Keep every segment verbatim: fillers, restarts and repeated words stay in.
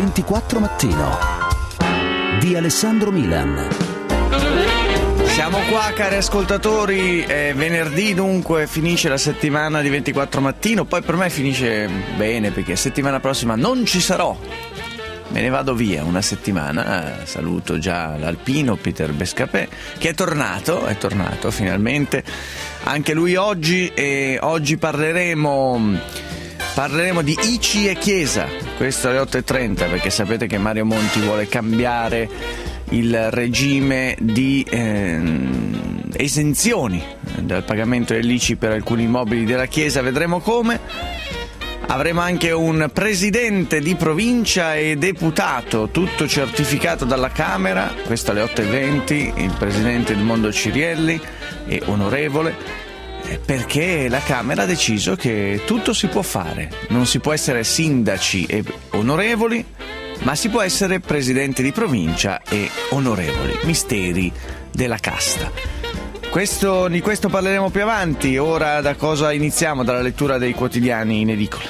ventiquattro Mattino di Alessandro Milan. Siamo qua, cari ascoltatori, è venerdì, dunque finisce la settimana di ventiquattro Mattino. Poi per me finisce bene, perché settimana prossima non ci sarò, me ne vado via una settimana. Saluto già l'alpino Peter Bescapè, che è tornato, è tornato finalmente anche lui oggi. E oggi parleremo parleremo di I C I e Chiesa, questo alle otto e trenta, perché sapete che Mario Monti vuole cambiare il regime di ehm, esenzioni dal pagamento dell'I C I per alcuni immobili della Chiesa. Vedremo come. Avremo anche un presidente di provincia e deputato, tutto certificato dalla Camera, questo alle otto e venti, il presidente Edmondo Cirielli è onorevole, perché la Camera ha deciso che tutto si può fare, non si può essere sindaci e onorevoli, ma si può essere presidente di provincia e onorevoli, misteri della casta. Questo, di questo parleremo più avanti. Ora da cosa iniziamo? Dalla lettura dei quotidiani in edicola.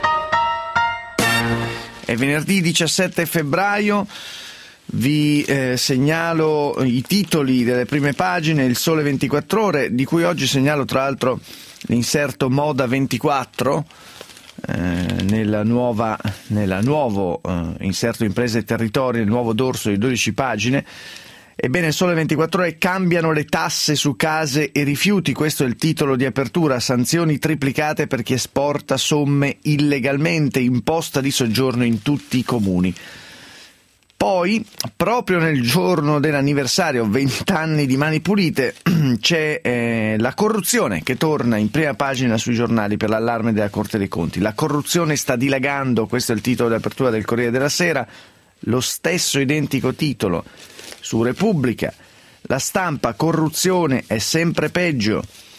È venerdì diciassette febbraio, vi eh, segnalo i titoli delle prime pagine. Il Sole ventiquattro Ore, di cui oggi segnalo tra l'altro l'inserto Moda ventiquattro, eh, nella nuova, nella nuovo eh, inserto Imprese e Territorio, il nuovo dorso di dodici pagine. Ebbene, il Sole ventiquattro Ore: cambiano le tasse su case e rifiuti, questo è il titolo di apertura. Sanzioni triplicate per chi esporta somme illegalmente, imposta di soggiorno in tutti i comuni. Poi, proprio nel giorno dell'anniversario, vent'anni di Mani Pulite, c'è eh, la corruzione che torna in prima pagina sui giornali per l'allarme della Corte dei Conti. La corruzione sta dilagando, questo è il titolo di apertura del Corriere della Sera. Lo stesso identico titolo su Repubblica. La Stampa: corruzione è sempre peggio.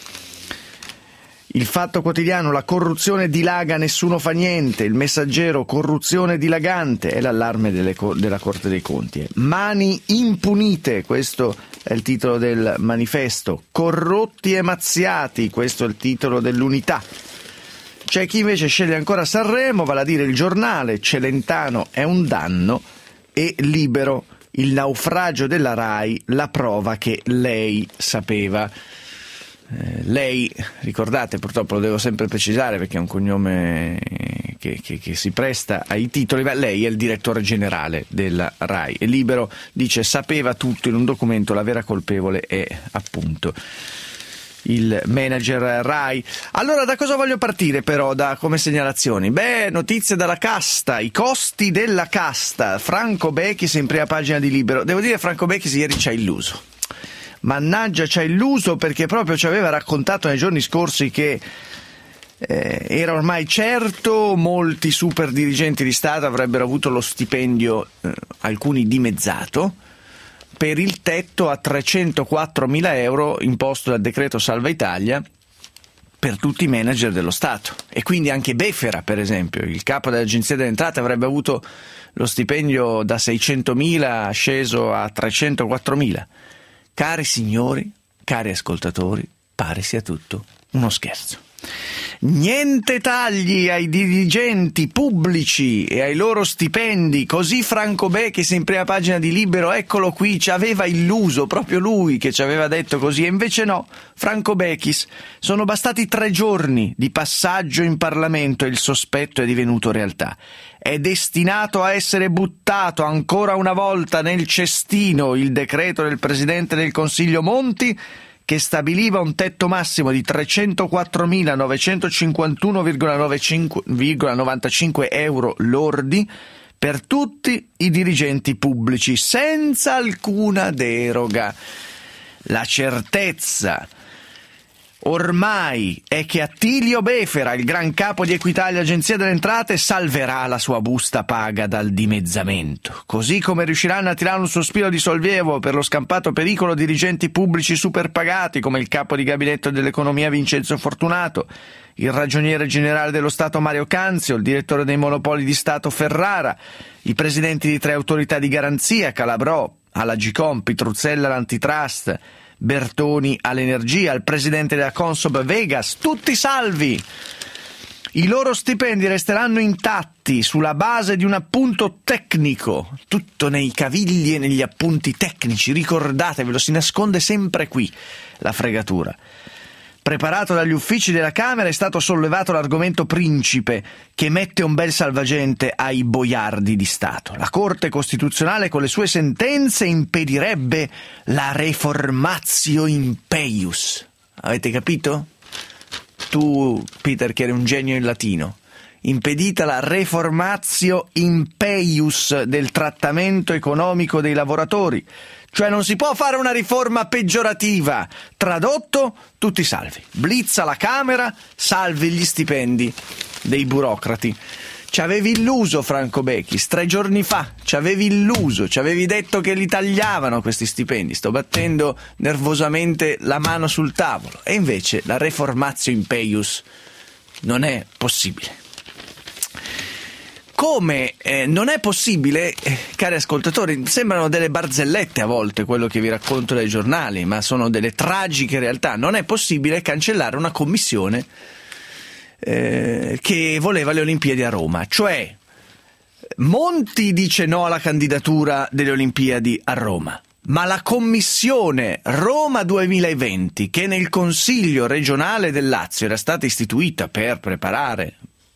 Il Fatto Quotidiano: la corruzione dilaga, nessuno fa niente. Il Messaggero: corruzione dilagante, è l'allarme delle, della Corte dei Conti. Mani impunite, questo è il titolo del Manifesto. Corrotti e mazziati, questo è il titolo dell'Unità. C'è chi invece sceglie ancora Sanremo, vale a dire il Giornale: Celentano è un danno, e Libero: il naufragio della Rai, la prova che lei sapeva. Eh, lei, ricordate, purtroppo lo devo sempre precisare perché è un cognome che, che, che si presta ai titoli, ma lei è il direttore generale della Rai. E Libero dice: sapeva tutto in un documento, la vera colpevole è appunto il manager Rai. Allora, da cosa voglio partire però da come segnalazioni? Beh, notizie dalla casta, i costi della casta. Franco Bechis in prima pagina di Libero. Devo dire, Franco Bechis ieri ci ha illuso. Mannaggia, ci ha illuso, perché proprio ci aveva raccontato nei giorni scorsi che eh, era ormai certo molti super dirigenti di Stato avrebbero avuto lo stipendio, eh, alcuni dimezzato, per il tetto a trecentoquattromila euro imposto dal decreto Salva Italia per tutti i manager dello Stato. E quindi anche Befera, per esempio, il capo dell'Agenzia delle Entrate, avrebbe avuto lo stipendio da seicentomila sceso a trecentoquattromila. Cari signori, cari ascoltatori, pare sia tutto uno scherzo. Niente tagli ai dirigenti pubblici e ai loro stipendi, così Franco Bechis in prima pagina di Libero. Eccolo qui, ci aveva illuso, proprio lui che ci aveva detto così, e invece no. Franco Bechis: sono bastati tre giorni di passaggio in Parlamento e il sospetto è divenuto realtà. È destinato a essere buttato ancora una volta nel cestino il decreto del Presidente del Consiglio Monti, che stabiliva un tetto massimo di trecentoquattromilanovecentocinquantuno virgola novantacinque euro lordi per tutti i dirigenti pubblici, senza alcuna deroga. La certezza ormai è che Attilio Befera, il gran capo di Equitalia Agenzia delle Entrate, salverà la sua busta paga dal dimezzamento, così come riusciranno a tirare un sospiro di sollievo per lo scampato pericolo dirigenti pubblici superpagati come il capo di gabinetto dell'economia Vincenzo Fortunato, il ragioniere generale dello Stato Mario Canzio, il direttore dei monopoli di Stato Ferrara, i presidenti di tre autorità di garanzia, Calabrò, Alagicom, Pitruzzella all'antitrust, Bertoni all'energia, il presidente della Consob Vegas, tutti salvi. I loro stipendi resteranno intatti fatti sulla base di un appunto tecnico, tutto nei cavigli e negli appunti tecnici, ricordatevelo, si nasconde sempre qui la fregatura. Preparato dagli uffici della Camera è stato sollevato l'argomento principe che mette un bel salvagente ai boiardi di Stato. La Corte Costituzionale con le sue sentenze impedirebbe la reformatio impeius. Avete capito? Tu, Peter, che eri un genio in latino. Impedita la reformatio impeius del trattamento economico dei lavoratori. Cioè non si può fare una riforma peggiorativa. Tradotto, tutti salvi. Blitza la Camera, salvi gli stipendi dei burocrati. Ci avevi illuso, Franco Bechis, tre giorni fa, ci avevi illuso, ci avevi detto che li tagliavano questi stipendi. Sto battendo nervosamente la mano sul tavolo. E invece la reformatio impeius non è possibile. Come eh, non è possibile, eh, cari ascoltatori, sembrano delle barzellette a volte quello che vi racconto dai giornali, ma sono delle tragiche realtà. Non è possibile cancellare una commissione eh, che voleva le Olimpiadi a Roma. Cioè, Monti dice no alla candidatura delle Olimpiadi a Roma, ma la commissione Roma duemilaventi, che nel Consiglio regionale del Lazio era stata istituita per preparare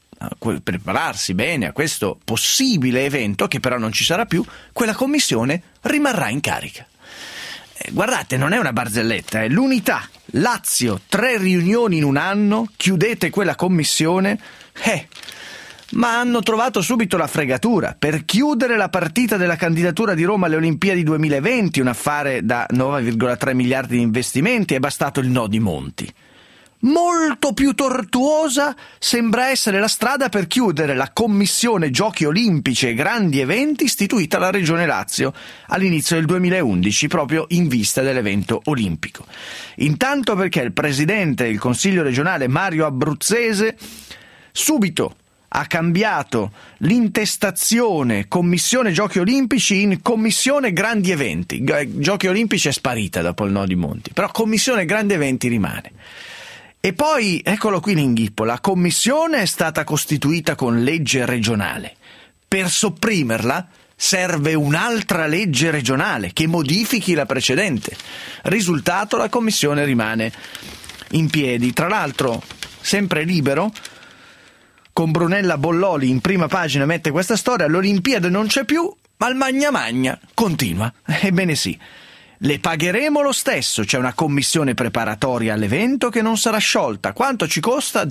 prepararsi bene a questo possibile evento, che però non ci sarà più, quella commissione rimarrà in carica. Eh, guardate, non è una barzelletta, è l'unità. Lazio, tre riunioni in un anno, chiudete quella commissione, eh, ma hanno trovato subito la fregatura. Per chiudere la partita della candidatura di Roma alle Olimpiadi duemilaventi, un affare da nove virgola tre miliardi di investimenti, è bastato il no di Monti. Molto più tortuosa sembra essere la strada per chiudere la Commissione Giochi Olimpici e Grandi Eventi istituita alla Regione Lazio all'inizio del duemilaundici, proprio in vista dell'evento olimpico. Intanto perché il presidente del Consiglio regionale Mario Abruzzese subito ha cambiato l'intestazione Commissione Giochi Olimpici in Commissione Grandi Eventi. Giochi Olimpici è sparita dopo il no di Monti, però Commissione Grandi Eventi rimane. E poi, eccolo qui l'inghippo, la commissione è stata costituita con legge regionale. Per sopprimerla serve un'altra legge regionale che modifichi la precedente. Risultato, la commissione rimane in piedi. Tra l'altro, sempre Libero, con Brunella Bolloli in prima pagina mette questa storia: l'Olimpiade non c'è più, ma il magna magna continua. Ebbene sì. Le pagheremo lo stesso, c'è una commissione preparatoria all'evento che non sarà sciolta. Quanto ci costa?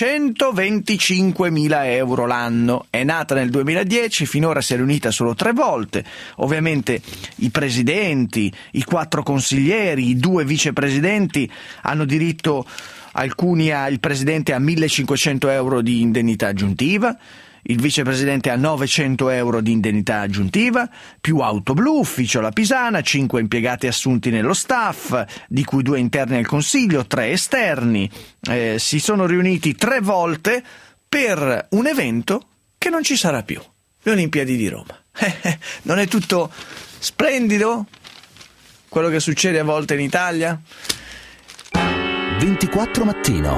duecentoventicinquemila euro l'anno. È nata nel duemiladieci, finora si è riunita solo tre volte. Ovviamente i presidenti, i quattro consiglieri, i due vicepresidenti hanno diritto, alcuni ha, il presidente a millecinquecento euro di indennità aggiuntiva, il vicepresidente ha novecento euro di indennità aggiuntiva, più auto blu, ufficio alla Pisana, cinque impiegati assunti nello staff, di cui due interni al Consiglio, tre esterni. Eh, si sono riuniti tre volte per un evento che non ci sarà più, le Olimpiadi di Roma. Non è tutto splendido quello che succede a volte in Italia? ventiquattro Mattino.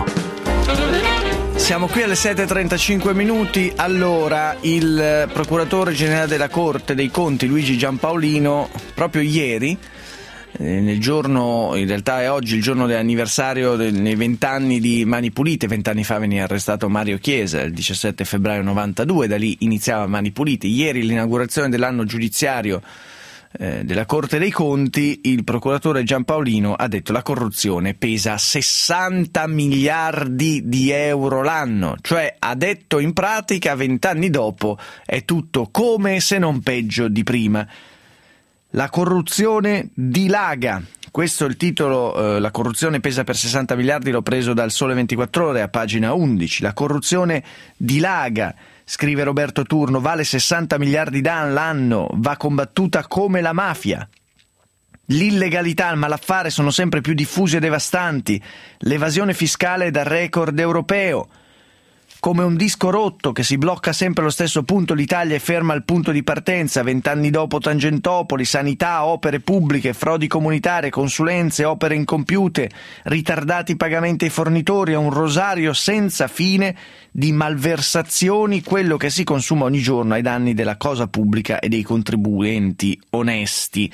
Siamo qui alle sette e trentacinque minuti. Allora, il procuratore generale della Corte dei Conti Luigi Giampaolino proprio ieri, eh, nel giorno, in realtà è oggi il giorno dell'anniversario dei vent'anni di Mani Pulite. Vent'anni fa veniva arrestato Mario Chiesa, il diciassette febbraio novantadue, da lì iniziava Mani Pulite. Ieri l'inaugurazione dell'anno giudiziario della Corte dei Conti, il procuratore Giampaolino ha detto: la corruzione pesa sessanta miliardi di euro l'anno, cioè ha detto in pratica vent'anni dopo è tutto come se non peggio di prima. La corruzione dilaga. Questo è il titolo, eh, la corruzione pesa per sessanta miliardi, l'ho preso dal Sole ventiquattro Ore a pagina undici. La corruzione dilaga, scrive Roberto Turno, vale sessanta miliardi l'anno, va combattuta come la mafia. L'illegalità e il malaffare sono sempre più diffusi e devastanti, l'evasione fiscale è da record europeo. Come un disco rotto che si blocca sempre allo stesso punto, l'Italia è ferma al punto di partenza. Vent'anni dopo Tangentopoli, sanità, opere pubbliche, frodi comunitarie, consulenze, opere incompiute, ritardati pagamenti ai fornitori, a un rosario senza fine di malversazioni, quello che si consuma ogni giorno ai danni della cosa pubblica e dei contribuenti onesti.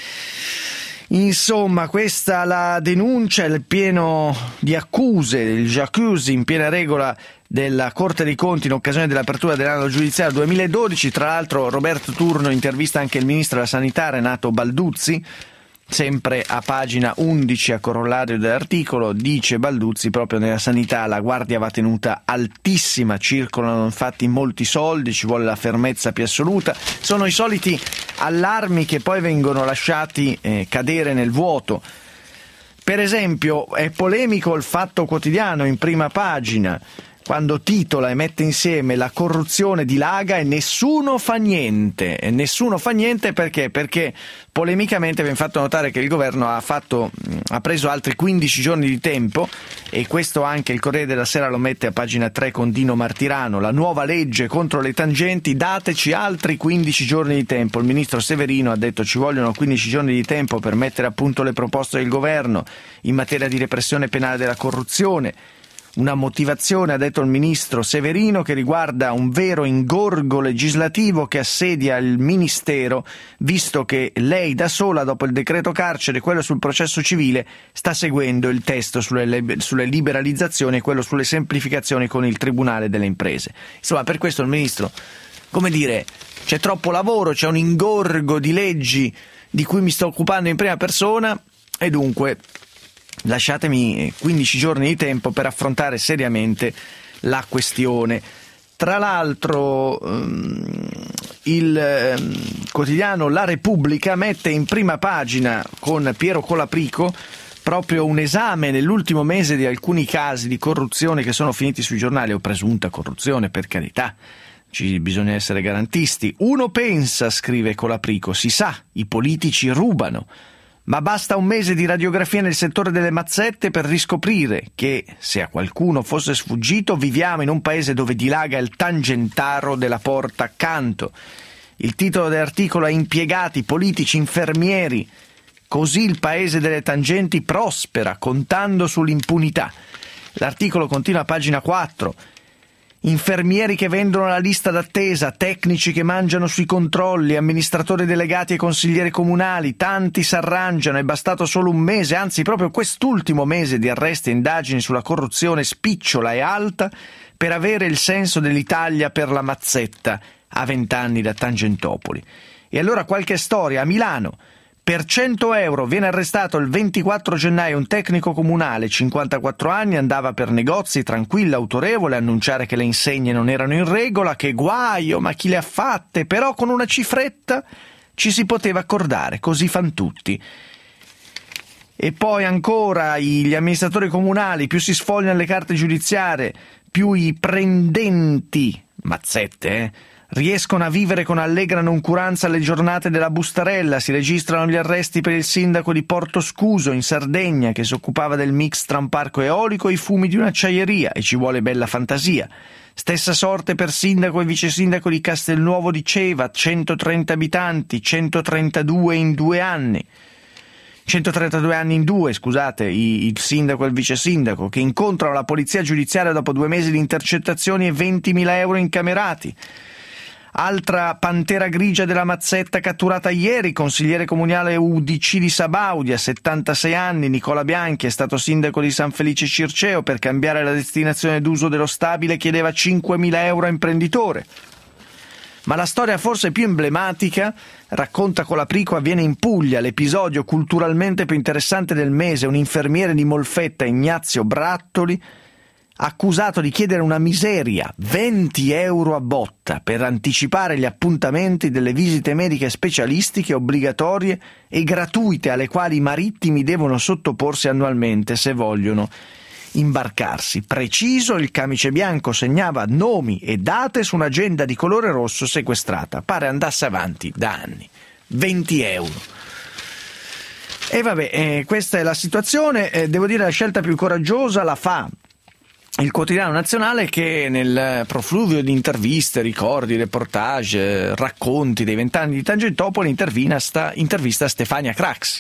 Insomma, questa la denuncia, il pieno di accuse, il jacuzzi in piena regola della Corte dei Conti in occasione dell'apertura dell'anno giudiziario duemiladodici. Tra l'altro Roberto Turno intervista anche il ministro della Sanità Renato Balduzzi, sempre a pagina undici a corollario dell'articolo. Dice Balduzzi: proprio nella sanità la guardia va tenuta altissima, circolano infatti molti soldi, ci vuole la fermezza più assoluta. Sono i soliti allarmi che poi vengono lasciati eh, cadere nel vuoto. Per esempio è polemico il Fatto Quotidiano in prima pagina quando titola e mette insieme la corruzione dilaga e nessuno fa niente. E nessuno fa niente perché? Perché polemicamente viene fatto notare che il governo ha, fatto, ha preso altri quindici giorni di tempo, e questo anche il Corriere della Sera lo mette a pagina tre con Dino Martirano: la nuova legge contro le tangenti, dateci altri quindici giorni di tempo. Il ministro Severino ha detto: ci vogliono quindici giorni di tempo per mettere a punto le proposte del governo in materia di repressione penale della corruzione. Una motivazione, ha detto il ministro Severino, che riguarda un vero ingorgo legislativo che assedia il Ministero, visto che lei da sola, dopo il decreto carcere e quello sul processo civile, sta seguendo il testo sulle, sulle liberalizzazioni e quello sulle semplificazioni con il Tribunale delle Imprese. Insomma, per questo il ministro, come dire, c'è troppo lavoro, c'è un ingorgo di leggi di cui mi sto occupando in prima persona e dunque lasciatemi quindici giorni di tempo per affrontare seriamente la questione. Tra l'altro um, il um, quotidiano La Repubblica mette in prima pagina con Piero Colaprico proprio un esame nell'ultimo mese di alcuni casi di corruzione che sono finiti sui giornali, o presunta corruzione, per carità. Ci bisogna essere garantisti. Uno pensa, scrive Colaprico, si sa, i politici rubano. Ma basta un mese di radiografia nel settore delle mazzette per riscoprire che, se a qualcuno fosse sfuggito, viviamo in un paese dove dilaga il tangentaro della porta accanto. Il titolo dell'articolo è Impiegati, politici, infermieri. Così il paese delle tangenti prospera, contando sull'impunità. L'articolo continua a pagina quattro. Infermieri che vendono la lista d'attesa, tecnici che mangiano sui controlli, amministratori delegati e consiglieri comunali, tanti s'arrangiano, è bastato solo un mese, anzi proprio quest'ultimo mese di arresti e indagini sulla corruzione spicciola e alta per avere il senso dell'Italia per la mazzetta a vent'anni da Tangentopoli. E allora qualche storia. A Milano, per cento euro viene arrestato il ventiquattro gennaio un tecnico comunale, cinquantaquattro anni, andava per negozi tranquillo, autorevole, a annunciare che le insegne non erano in regola, che guaio, ma chi le ha fatte? Però con una cifretta ci si poteva accordare, così fan tutti. E poi ancora gli amministratori comunali, più si sfogliano le carte giudiziarie, più i prendenti, mazzette, eh, riescono a vivere con allegra noncuranza le giornate della bustarella. Si registrano gli arresti per il sindaco di Porto Scuso, in Sardegna, che si occupava del mix tra un parco eolico e i fumi di un'acciaieria, e ci vuole bella fantasia. Stessa sorte per sindaco e vice sindaco di Castelnuovo di Ceva, centotrenta abitanti, centotrentadue in due anni. centotrentadue anni in due, scusate, il sindaco e il vice sindaco, che incontrano la polizia giudiziaria dopo due mesi di intercettazioni e ventimila euro incamerati. Altra pantera grigia della mazzetta catturata ieri, consigliere comunale U D C di Sabaudia, settantasei anni, Nicola Bianchi, è stato sindaco di San Felice Circeo, per cambiare la destinazione d'uso dello stabile chiedeva cinquemila euro a imprenditore. Ma la storia forse più emblematica, racconta Colaprico, avviene in Puglia, l'episodio culturalmente più interessante del mese: un infermiere di Molfetta, Ignazio Brattoli, accusato di chiedere una miseria, venti euro a botta, per anticipare gli appuntamenti delle visite mediche specialistiche obbligatorie e gratuite alle quali i marittimi devono sottoporsi annualmente se vogliono imbarcarsi. Preciso, il camice bianco segnava nomi e date su un'agenda di colore rosso sequestrata. Pare andasse avanti da anni. venti euro. E vabbè, eh, questa è la situazione. Eh, devo dire, la scelta più coraggiosa la fa il Quotidiano Nazionale, che nel profluvio di interviste, ricordi, reportage, racconti dei vent'anni di Tangentopoli intervista, intervista Stefania Craxi,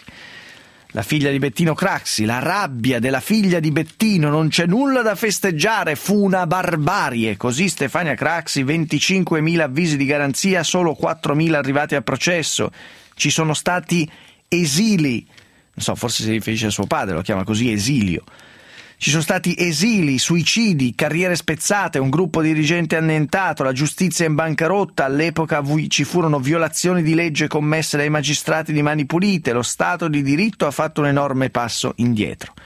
la figlia di Bettino Craxi. La rabbia della figlia di Bettino, non c'è nulla da festeggiare, fu una barbarie. Così Stefania Craxi, venticinquemila avvisi di garanzia, solo quattromila arrivati al processo. Ci sono stati esili, non so, forse si riferisce a suo padre, lo chiama così, esilio. Ci sono stati esili, suicidi, carriere spezzate, un gruppo dirigente annientato, la giustizia in bancarotta, all'epoca ci furono violazioni di legge commesse dai magistrati di Mani Pulite, lo Stato di diritto ha fatto un enorme passo indietro.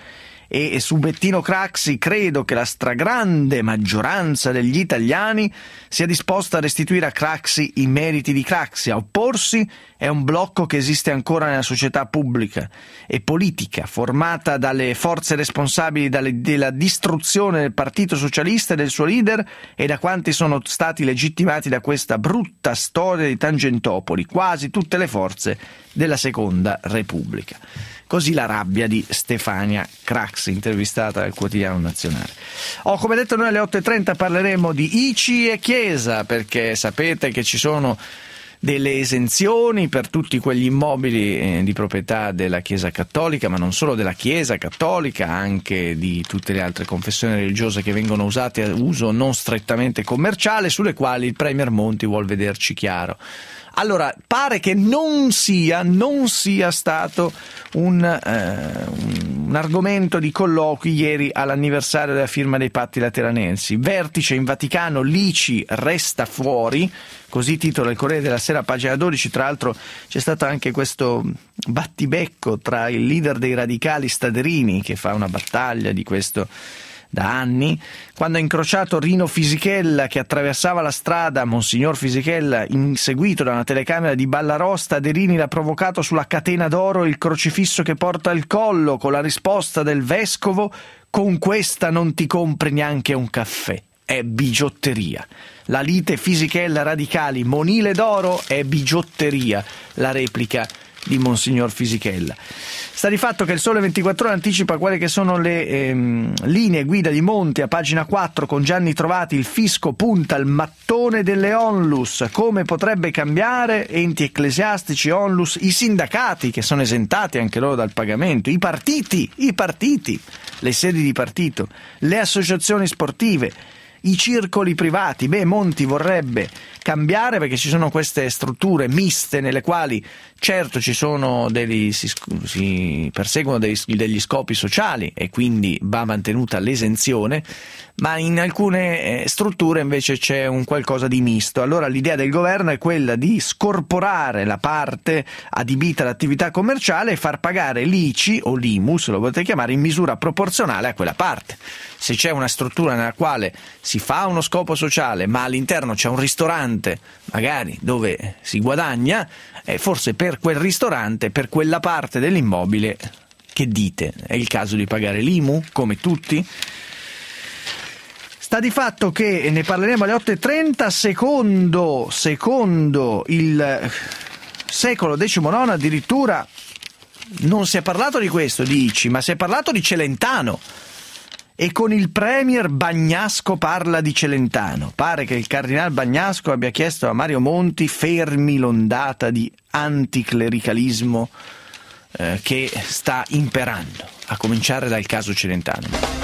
E su Bettino Craxi credo che la stragrande maggioranza degli italiani sia disposta a restituire a Craxi i meriti di Craxi. A opporsi è un blocco che esiste ancora nella società pubblica e politica, formata dalle forze responsabili dalle, della distruzione del Partito Socialista e del suo leader e da quanti sono stati legittimati da questa brutta storia di Tangentopoli, quasi tutte le forze della Seconda Repubblica. Così la rabbia di Stefania Craxi, intervistata al Quotidiano Nazionale. Oh, come detto, noi alle otto e trenta parleremo di I C I e Chiesa, perché sapete che ci sono delle esenzioni per tutti quegli immobili eh, di proprietà della Chiesa Cattolica, ma non solo della Chiesa Cattolica, anche di tutte le altre confessioni religiose che vengono usate a uso non strettamente commerciale, sulle quali il Premier Monti vuol vederci chiaro. Allora, pare che non sia, non sia stato un, eh, un argomento di colloqui ieri all'anniversario della firma dei patti lateranensi. Vertice in Vaticano, l'I C I resta fuori, così titola il Corriere della Sera, pagina dodici. Tra l'altro c'è stato anche questo battibecco tra il leader dei radicali Staderini, che fa una battaglia di questo da anni, quando ha incrociato Rino Fisichella che attraversava la strada. Monsignor Fisichella, inseguito da una telecamera di Ballarosta, Staderini l'ha provocato sulla catena d'oro e il crocifisso che porta al collo, con la risposta del vescovo: con questa non ti compri neanche un caffè, è bigiotteria. La lite Fisichella radicali, monile d'oro è bigiotteria, la replica di Monsignor Fisichella. Sta di fatto che il Sole ventiquattro Ore anticipa quelle che sono le ehm, linee guida di Monti a pagina quattro con Gianni Trovati. Il fisco punta al mattone delle onlus, come potrebbe cambiare, enti ecclesiastici, onlus, i sindacati che sono esentati anche loro dal pagamento, i partiti, i partiti, le sedi di partito, le associazioni sportive, i circoli privati. Beh, Monti vorrebbe cambiare perché ci sono queste strutture miste nelle quali certo ci sono degli, si, si perseguono degli, degli scopi sociali e quindi va mantenuta l'esenzione, ma in alcune eh, strutture invece c'è un qualcosa di misto. Allora l'idea del governo è quella di scorporare la parte adibita all'attività commerciale e far pagare l'I C I o l'I M U, se lo volete chiamare, in misura proporzionale a quella parte. Se c'è una struttura nella quale si fa uno scopo sociale ma all'interno c'è un ristorante magari dove si guadagna, eh, forse per quel ristorante, per quella parte dell'immobile, che dite? È il caso di pagare l'I M U come tutti? Sta di fatto che, e ne parleremo alle otto e trenta, secondo, secondo il secolo diciannove addirittura non si è parlato di questo, di I C I, ma si è parlato di Celentano. E con il premier Bagnasco parla di Celentano. Pare che il cardinal Bagnasco abbia chiesto a Mario Monti: fermi l'ondata di anticlericalismo eh, che sta imperando, a cominciare dal caso Celentano.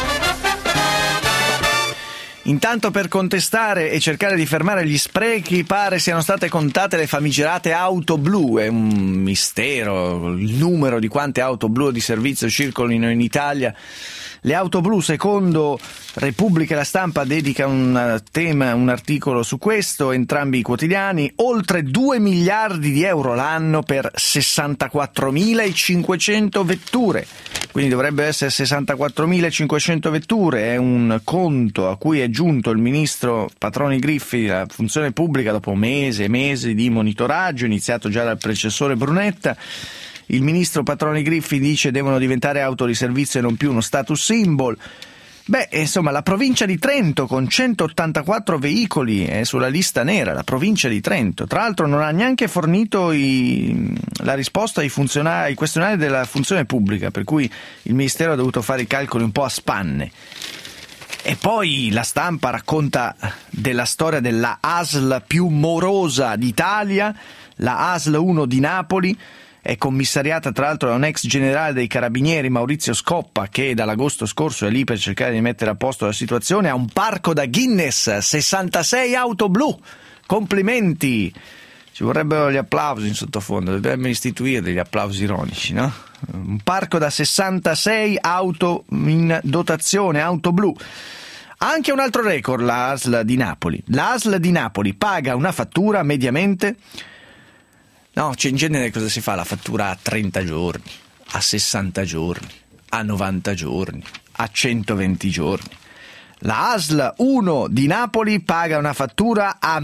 Intanto, per contestare e cercare di fermare gli sprechi, pare siano state contate le famigerate auto blu. È un mistero il numero di quante auto blu di servizio circolino in Italia. Le auto blu, secondo Repubblica e La Stampa, dedica un tema, un articolo su questo, entrambi i quotidiani, oltre due miliardi di euro l'anno per sessantaquattromilacinquecento vetture. Quindi dovrebbe essere sessantaquattromilacinquecento vetture, è un conto a cui è giunto il ministro Patroni Griffi, la funzione pubblica, dopo mesi e mesi di monitoraggio, iniziato già dal predecessore Brunetta. Il ministro Patroni Griffi dice devono diventare auto di servizio e non più uno status symbol. Beh, insomma, la provincia di Trento con centottantaquattro veicoli è sulla lista nera, la provincia di Trento. Tra l'altro non ha neanche fornito i, la risposta ai, funzionari, ai questionari della funzione pubblica, per cui il ministero ha dovuto fare i calcoli un po' a spanne. E poi la Stampa racconta della storia della A S L più morosa d'Italia, la A S L uno di Napoli. È commissariata tra l'altro da un ex generale dei Carabinieri, Maurizio Scoppa, che dall'agosto scorso è lì per cercare di mettere a posto la situazione. Ha un parco da Guinness, sessantasei auto blu. Complimenti! Ci vorrebbero gli applausi in sottofondo, dovrebbero istituire degli applausi ironici, no? Un parco da sessantasei auto in dotazione, auto blu. Anche un altro record la A S L di Napoli. La A S L di Napoli paga una fattura mediamente... No, cioè in genere cosa si fa? La fattura a trenta giorni, a sessanta giorni, a novanta giorni, a centoventi giorni. La A S L uno di Napoli paga una fattura a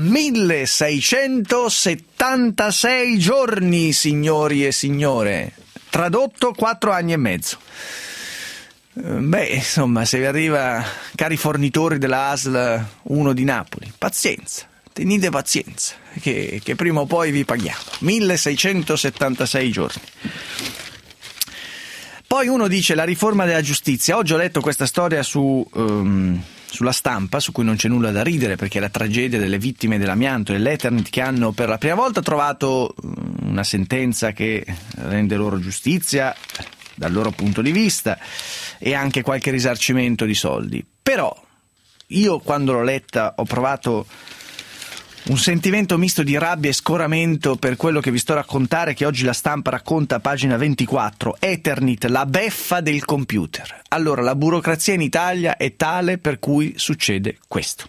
milleseicentosettantasei giorni, signori e signore. Tradotto quattro anni e mezzo. Beh, insomma, se vi arriva, cari fornitori della A S L uno di Napoli, pazienza. Tenete pazienza, che, che prima o poi vi paghiamo. milleseicentosettantasei giorni. Poi uno dice la riforma della giustizia. Oggi ho letto questa storia su, um, sulla Stampa, su cui non c'è nulla da ridere, perché è la tragedia delle vittime dell'amianto e dell'Eternit che hanno per la prima volta trovato una sentenza che rende loro giustizia dal loro punto di vista e anche qualche risarcimento di soldi. Però io quando l'ho letta ho provato un sentimento misto di rabbia e scoramento per quello che vi sto a raccontare, che oggi la Stampa racconta a pagina ventiquattro. Eternit, la beffa del computer. Allora, la burocrazia in Italia è tale per cui succede questo.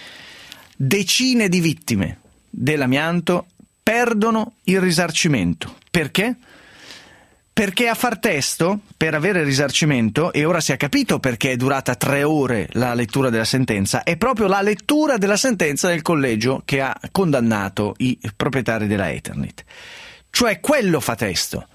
Decine di vittime dell'amianto perdono il risarcimento. Perché? Perché a far testo, per avere il risarcimento, e ora si è capito perché è durata tre ore la lettura della sentenza, è proprio la lettura della sentenza del collegio che ha condannato i proprietari della Eternit. Cioè quello fa testo.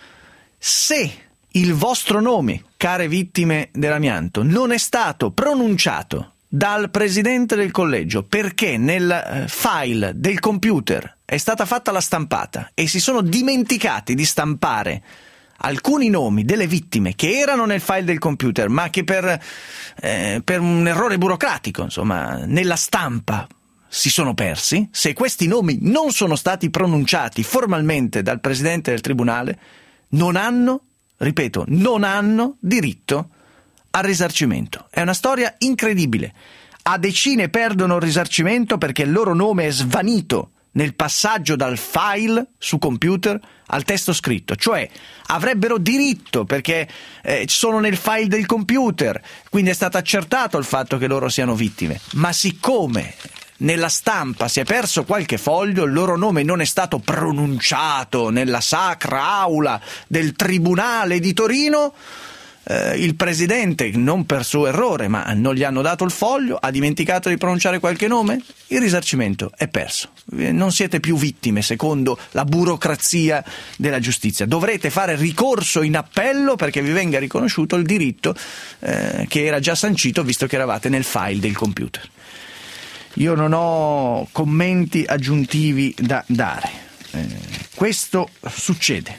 Se il vostro nome, care vittime dell'amianto, non è stato pronunciato dal presidente del collegio perché nel file del computer è stata fatta la stampata e si sono dimenticati di stampare alcuni nomi delle vittime che erano nel file del computer, ma che per, eh, per un errore burocratico, insomma, nella stampa si sono persi, se questi nomi non sono stati pronunciati formalmente dal presidente del tribunale, non hanno, ripeto, non hanno diritto al risarcimento. È una storia incredibile. A decine perdono il risarcimento perché il loro nome è svanito nel passaggio dal file su computer al testo scritto, cioè avrebbero diritto perché eh, sono nel file del computer, quindi è stato accertato il fatto che loro siano vittime, ma siccome nella stampa si è perso qualche foglio, il loro nome non è stato pronunciato nella sacra aula del Tribunale di Torino, eh, il presidente, non per suo errore, ma non gli hanno dato il foglio, ha dimenticato di pronunciare qualche nome, il risarcimento è perso. Non siete più vittime secondo la burocrazia della giustizia. Dovrete fare ricorso in appello perché vi venga riconosciuto il diritto eh, che era già sancito visto che eravate nel file del computer. Io non ho commenti aggiuntivi da dare. Eh, questo succede.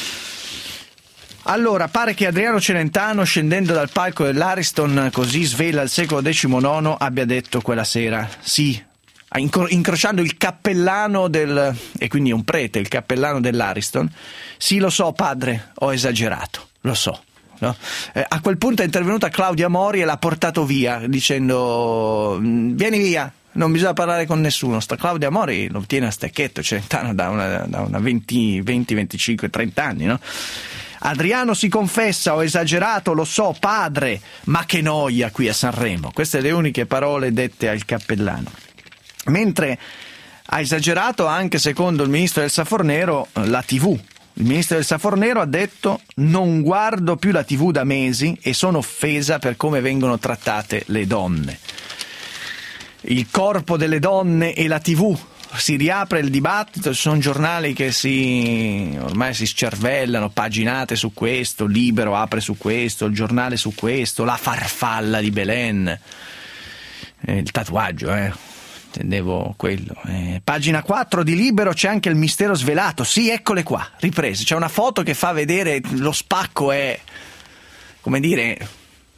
Allora, pare che Adriano Celentano, scendendo dal palco dell'Ariston, così svela il secolo diciannove, abbia detto quella sera, sì, incrociando il cappellano del, e quindi un prete, il cappellano dell'Ariston, sì, lo so padre, ho esagerato, lo so. No? Eh, a quel punto è intervenuta Claudia Mori e l'ha portato via, dicendo, vieni via, non bisogna parlare con nessuno. Sta Claudia Mori lo tiene a stecchetto, Celentano da una, da una venti, venticinque, trenta anni, no? Adriano si confessa, ho esagerato, lo so padre, ma che noia qui a Sanremo. Queste le uniche parole dette al cappellano. Mentre ha esagerato anche secondo il ministro del Safornero la tivù. Il ministro del Safornero ha detto non guardo più la tivù da mesi e sono offesa per come vengono trattate le donne. Il corpo delle donne e la tivù. Si riapre il dibattito, ci sono giornali che si ormai si scervellano, paginate su questo, Libero apre su questo, il Giornale su questo, la farfalla di Belen, eh, il tatuaggio, eh, intendevo quello. Eh, pagina quattro di Libero c'è anche il mistero svelato, sì, eccole qua, riprese, c'è una foto che fa vedere lo spacco è, come dire,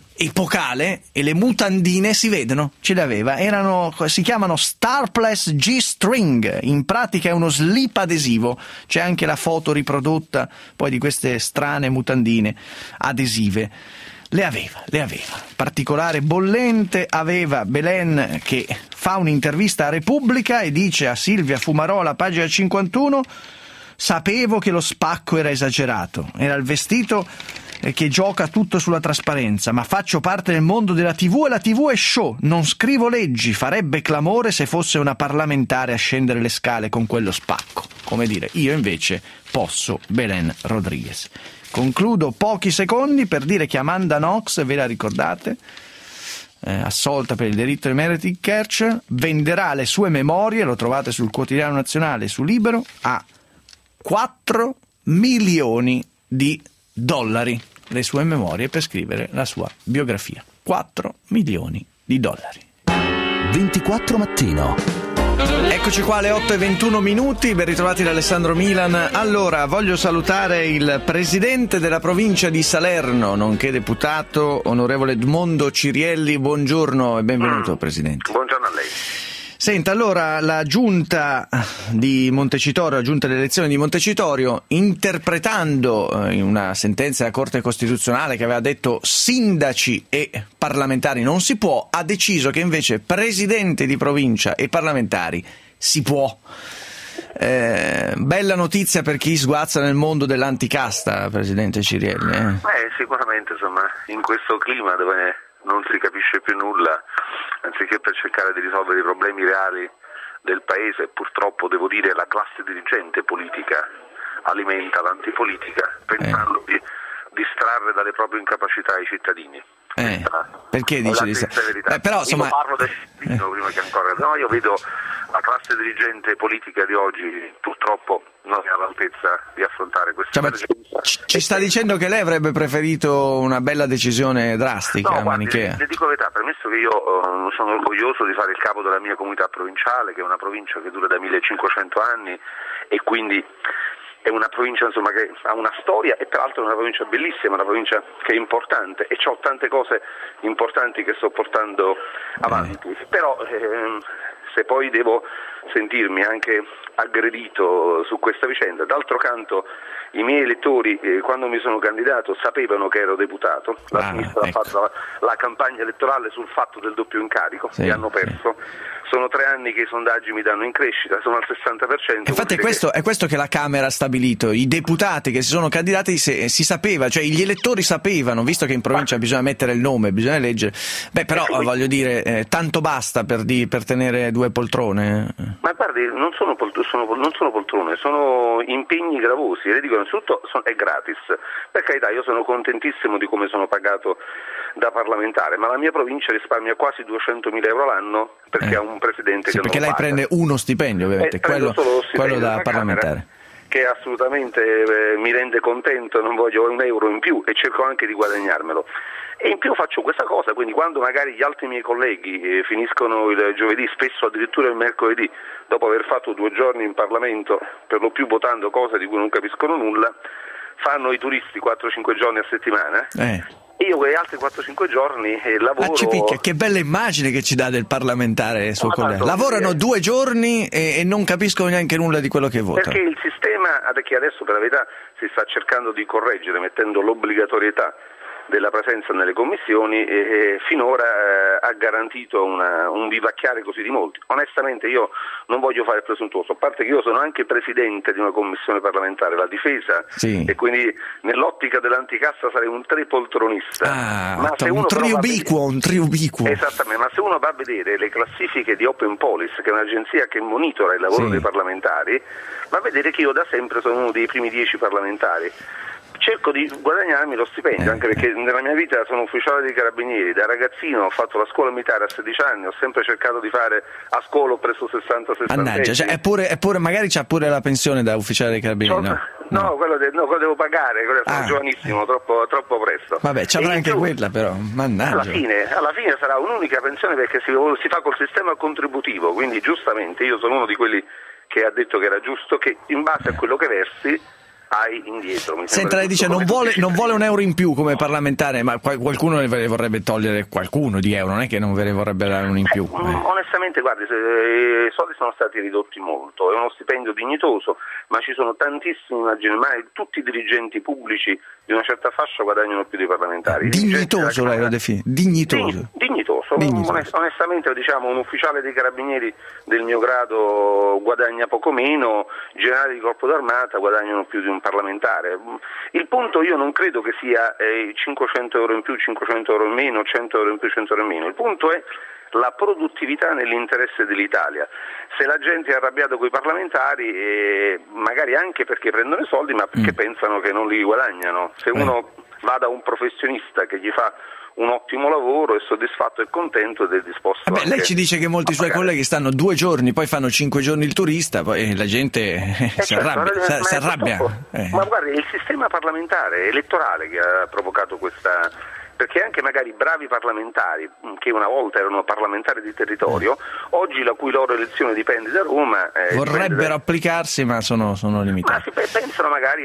epocale e le mutandine si vedono, ce le aveva, erano, si chiamano Starpless G-String, in pratica è uno slip adesivo, c'è anche la foto riprodotta poi di queste strane mutandine adesive. Le aveva, le aveva. Particolare bollente aveva Belen, che fa un'intervista a Repubblica e dice a Silvia Fumarola, pagina cinquantuno: sapevo che lo spacco era esagerato, era il vestito che gioca tutto sulla trasparenza, ma faccio parte del mondo della tivù e la tivù è show, non scrivo leggi, farebbe clamore se fosse una parlamentare a scendere le scale con quello spacco. Come dire, io invece posso, Belen Rodriguez. Concludo pochi secondi per dire che Amanda Knox, ve la ricordate? Eh, assolta per il delitto di Meredith Kercher, venderà le sue memorie, lo trovate sul Quotidiano Nazionale, su Libero, a quattro milioni di dollari. Le sue memorie per scrivere la sua biografia. quattro milioni di dollari. ventiquattro Mattino. Eccoci qua alle otto e ventuno minuti, ben ritrovati da Alessandro Milan. Allora, voglio salutare il presidente della provincia di Salerno, nonché deputato, onorevole Edmondo Cirielli. Buongiorno e benvenuto, mm. Presidente. Buongiorno a lei. Senta, allora la giunta di Montecitorio, la giunta delle elezioni di Montecitorio, interpretando in una sentenza della Corte Costituzionale che aveva detto sindaci e parlamentari non si può, ha deciso che invece presidente di provincia e parlamentari si può. Eh, bella notizia per chi sguazza nel mondo dell'anticasta, Presidente Cirielli. Eh. Beh, sicuramente, insomma, in questo clima dove non si capisce più nulla, anziché per cercare di risolvere i problemi reali del paese, purtroppo devo dire la classe dirigente politica alimenta l'antipolitica pensando eh. di distrarre dalle proprie incapacità i cittadini. Eh, perché dice di eh, però insomma io parlo del destino eh. prima che ancora no, io vedo la classe dirigente politica di oggi purtroppo non è all'altezza di affrontare questa cioè, ci sta dicendo che lei avrebbe preferito una bella decisione drastica, no, manichea. Le dico la verità, premesso che io uh, sono orgoglioso di fare il capo della mia comunità provinciale, che è una provincia che dura da millecinquecento anni e quindi è una provincia insomma che ha una storia e tra l'altro è una provincia bellissima, una provincia che è importante e ho tante cose importanti che sto portando avanti, eh. però ehm, se poi devo sentirmi anche aggredito su questa vicenda, d'altro canto i miei elettori eh, quando mi sono candidato sapevano che ero deputato, la ah, sinistra ecco. ha fatto la, la campagna elettorale sul fatto del doppio incarico sì, e hanno perso. Sì. Sono tre anni che i sondaggi mi danno in crescita, sono al sessanta per cento. Infatti è questo, è questo che la Camera ha stabilito, i deputati che si sono candidati si, si sapeva, cioè gli elettori sapevano, visto che in provincia ah. bisogna mettere il nome, bisogna leggere, beh però ecco, voglio dire, eh, tanto basta per, di, per tenere due poltrone. Ma guardi, non sono, polt- sono, non sono poltrone, sono impegni gravosi, le dico innanzitutto sono, è gratis, per carità io sono contentissimo di come sono pagato da parlamentare, ma la mia provincia risparmia quasi duecentomila euro l'anno perché eh. ha un presidente sì, che perché non lei paga. prende uno stipendio ovviamente, eh, quello, quello da parlamentare. Camera, che assolutamente eh, mi rende contento, non voglio un euro in più e cerco anche di guadagnarmelo. E in più faccio questa cosa, quindi quando magari gli altri miei colleghi eh, finiscono il giovedì, spesso addirittura il mercoledì, dopo aver fatto due giorni in Parlamento, per lo più votando cose di cui non capiscono nulla, fanno i turisti quattro cinque giorni a settimana. Eh. Io quei altri quattro cinque giorni eh, lavoro... Ah, ci picchia, che bella immagine che ci dà del parlamentare suo no, collega. Lavorano due giorni e, e non capiscono neanche nulla di quello che votano. Perché il sistema, che adesso per la verità si sta cercando di correggere mettendo l'obbligatorietà della presenza nelle commissioni e, e finora eh, ha garantito una, un vivacchiare così di molti. Onestamente io non voglio fare il presuntuoso, a parte che io sono anche presidente di una commissione parlamentare, la difesa, sì. e quindi nell'ottica dell'anticasta sarei un tripoltronista. Ah, ma se un uno triubiquo, un triubiquo. Esattamente, ma se uno va a vedere le classifiche di Open Police, che è un'agenzia che monitora il lavoro sì. dei parlamentari, va a vedere che io da sempre sono uno dei primi dieci parlamentari. Cerco di guadagnarmi lo stipendio, eh, anche perché eh. nella mia vita sono ufficiale dei carabinieri, da ragazzino ho fatto la scuola militare a sedici anni, ho sempre cercato di fare a scuola, ho preso sessanta sessanta. Mannaggia, cioè, è pure, è pure, magari c'ha pure la pensione da ufficiale dei carabinieri, no? No, no, quello, de- no, quello devo pagare, quello sono ah. giovanissimo, troppo, troppo presto. Vabbè, c'avrà anche più, quella però, mannaggia. Alla fine, alla fine sarà un'unica pensione perché si, si fa col sistema contributivo, quindi giustamente io sono uno di quelli che ha detto che era giusto che in base a quello che versi hai indietro. Mi Senta, lei dice non vuole, non vuole un euro in più come parlamentare, ma qualcuno ne vorrebbe togliere qualcuno di euro, non è che non ve ne vorrebbe dare uno in più. Eh, eh. Onestamente, guardi, i soldi sono stati ridotti molto, è uno stipendio dignitoso, ma ci sono tantissimi, ormai tutti i dirigenti pubblici di una certa fascia guadagnano più dei parlamentari. Dignitoso lei lo definisce? Dignitoso. Dignitoso. Dignitoso. Onest- onestamente, diciamo, un ufficiale dei carabinieri del mio grado guadagna poco meno, generali di corpo d'armata guadagnano più di un parlamentare. Il punto, io non credo che sia eh, cinquecento euro in più, cinquecento euro in meno, cento euro in più, cento euro in meno. Il punto è la produttività nell'interesse dell'Italia. Se la gente è arrabbiata con i parlamentari, eh, magari anche perché prendono i soldi, ma perché mm. pensano che non li guadagnano. Se uno eh. va da un professionista che gli fa un ottimo lavoro, è soddisfatto e contento ed è disposto. Vabbè, lei ci dice che molti suoi pagare. colleghi stanno due giorni, poi fanno cinque giorni il turista, poi la gente eh, eh si certo, arrabbia. Ma, si arrabbia. Eh. Ma guardi, è il sistema parlamentare, elettorale che ha provocato questa... perché anche magari bravi parlamentari, che una volta erano parlamentari di territorio, oggi la cui loro elezione dipende da Roma... Eh, vorrebbero da... applicarsi, ma sono, sono limitati. Ma si pensano magari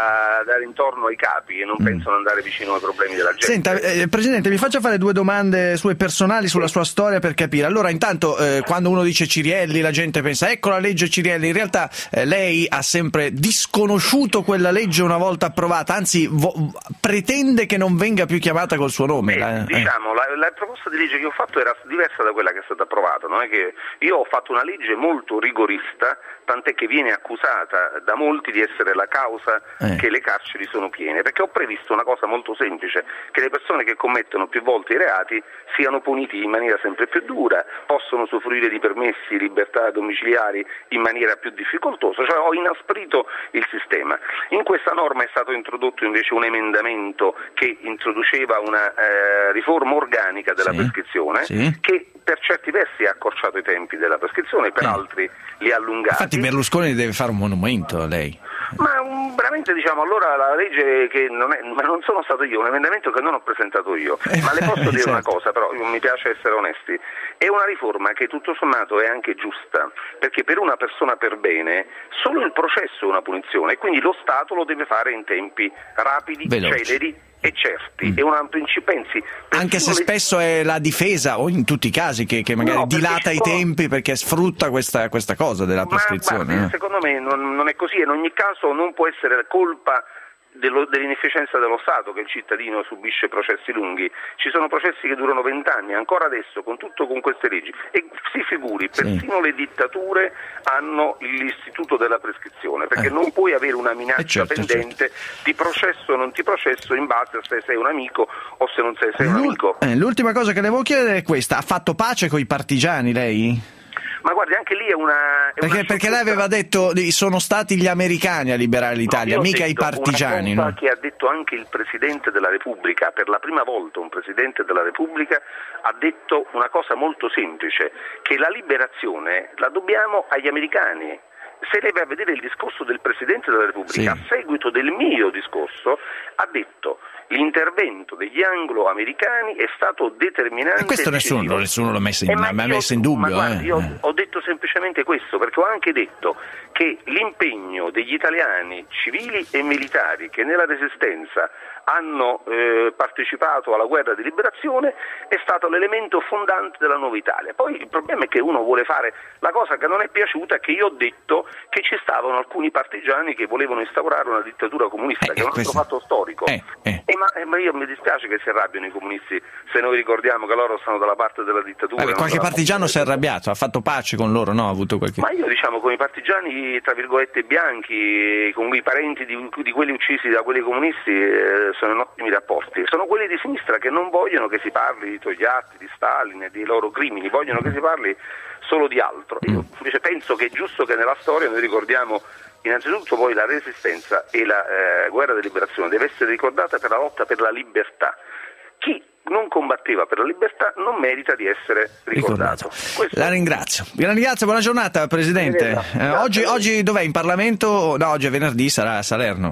a dare intorno ai capi e non mm. pensano ad andare vicino ai problemi della gente. Senta, eh, Presidente, mi faccia fare due domande sue personali sulla sì. sua storia per capire. Allora, intanto, eh, quando uno dice Cirielli, la gente pensa, ecco la legge Cirielli. In realtà eh, lei ha sempre disconosciuto quella legge una volta approvata, anzi vo- pretende che non venga più chiamata col suo nome. Eh, la, diciamo, eh. la, la proposta di legge che ho fatto era diversa da quella che è stata approvata, non è che io ho fatto una legge molto rigorista, tant'è che viene accusata da molti di essere la causa eh. che le carceri sono piene, perché ho previsto una cosa molto semplice, che le persone che commettono più volte i reati siano puniti in maniera sempre più dura, possono usufruire di permessi, libertà domiciliari in maniera più difficoltosa, cioè ho inasprito il sistema. In questa norma è stato introdotto invece un emendamento che introduceva una eh, riforma organica della sì. prescrizione sì. che per certi versi ha accorciato i tempi della prescrizione, per eh. altri li ha allungati. Infatti Berlusconi deve fare un monumento a lei. Ma um, veramente diciamo allora la legge che non è, ma non sono stato io, un emendamento che non ho presentato io, ma le posso dire certo. una cosa, però mi piace essere onesti, è una riforma che tutto sommato è anche giusta, perché per una persona per bene solo il processo è una punizione e quindi lo Stato lo deve fare in tempi rapidi, veloci. celeri e certi, mm. è una pensi anche se le... spesso è la difesa o in tutti i casi che, che magari no, dilata i sono... tempi perché sfrutta questa, questa cosa della prescrizione. Ma, guardi, eh. secondo me non, non è così, in ogni caso non può essere colpa dello, dell'inefficienza dello Stato che il cittadino subisce processi lunghi. Ci sono processi che durano vent'anni, ancora adesso con tutto con queste leggi, e si figuri, sì. persino le dittature hanno l'istituto della prescrizione, perché eh. non puoi avere una minaccia certo, pendente certo. ti processo o non ti processo in base a se sei un amico o se non sei, sei un amico. Eh, l'ultima cosa che le volevo chiedere è questa: ha fatto pace con i partigiani lei? Ma guardi, anche lì è una... È perché, una perché lei aveva detto sono stati gli americani a liberare l'Italia, no, mica i partigiani. Una cosa no? che ha detto anche il Presidente della Repubblica, per la prima volta un Presidente della Repubblica ha detto una cosa molto semplice, che la liberazione la dobbiamo agli americani. Se lei va a vedere il discorso del Presidente della Repubblica, sì. a seguito del mio discorso, ha detto l'intervento degli anglo-americani è stato determinante. E questo nessuno, nessuno l'ha messo in, eh, ma messo in dubbio. Ma guardi, eh. io ho detto semplicemente questo, perché ho anche detto che l'impegno degli italiani civili e militari che nella Resistenza hanno eh, partecipato alla guerra di liberazione è stato l'elemento fondante della nuova Italia. Poi il problema è che uno vuole fare la cosa che non è piaciuta, che io ho detto che ci stavano alcuni partigiani che volevano instaurare una dittatura comunista, eh, che è un altro fatto storico. Eh, eh. Eh, ma, eh, ma io mi dispiace che si arrabbiano i comunisti se noi ricordiamo che loro stanno dalla parte della dittatura. Vabbè, qualche partigiano si è arrabbiato, ha fatto pace con loro, no? Ha avuto qualche... Ma io diciamo con i partigiani tra virgolette bianchi, con i parenti di, di quelli uccisi da quelli comunisti eh, sono in ottimi rapporti. Sono quelli di sinistra che non vogliono che si parli di Togliatti, di Stalin e dei loro crimini, vogliono che si parli solo di altro. Io invece penso che è giusto che nella storia noi ricordiamo innanzitutto poi la Resistenza e la eh, guerra di liberazione deve essere ricordata per la lotta per la libertà. Chi non combatteva per la libertà non merita di essere ricordato. ricordato. La ringrazio. La ringrazio, buona giornata Presidente. Eh, oggi, oggi dov'è? In Parlamento? No, oggi è venerdì, sarà a Salerno.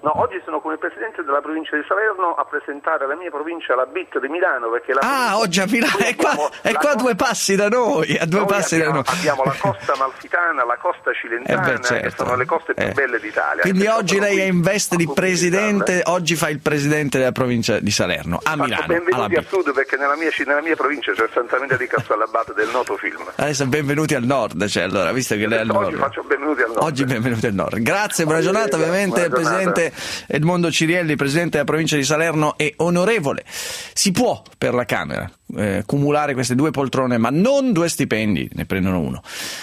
No, oggi sono come presidente della provincia di Salerno a presentare la mia provincia alla B I T di Milano, perché la Ah, oggi a Milano, è qua, è qua a due passi da noi, a due noi passi abbiamo, da noi. abbiamo la costa amalfitana, la costa cilentana, Eh beh, certo. che sono le coste più Eh. belle d'Italia. Quindi Che oggi sono lei è qui in veste a di pubblicizzarle. presidente, oggi fa il presidente della provincia di Salerno, a Faccio Milano, alla benvenuti B I a T. sud, perché nella mia, nella mia provincia c'è Santa Maria di Castellabate del noto film. Adesso benvenuti al nord, cioè allora, visto che lei è al nord. Oggi faccio benvenuti al nord. Oggi benvenuti al nord. Grazie, buona Oggi- giornata, ovviamente buona giornata. Presidente Edmondo Cirielli, Presidente della provincia di Salerno e onorevole. Si può per la Camera eh, cumulare queste due poltrone, ma non due stipendi, ne prendono uno.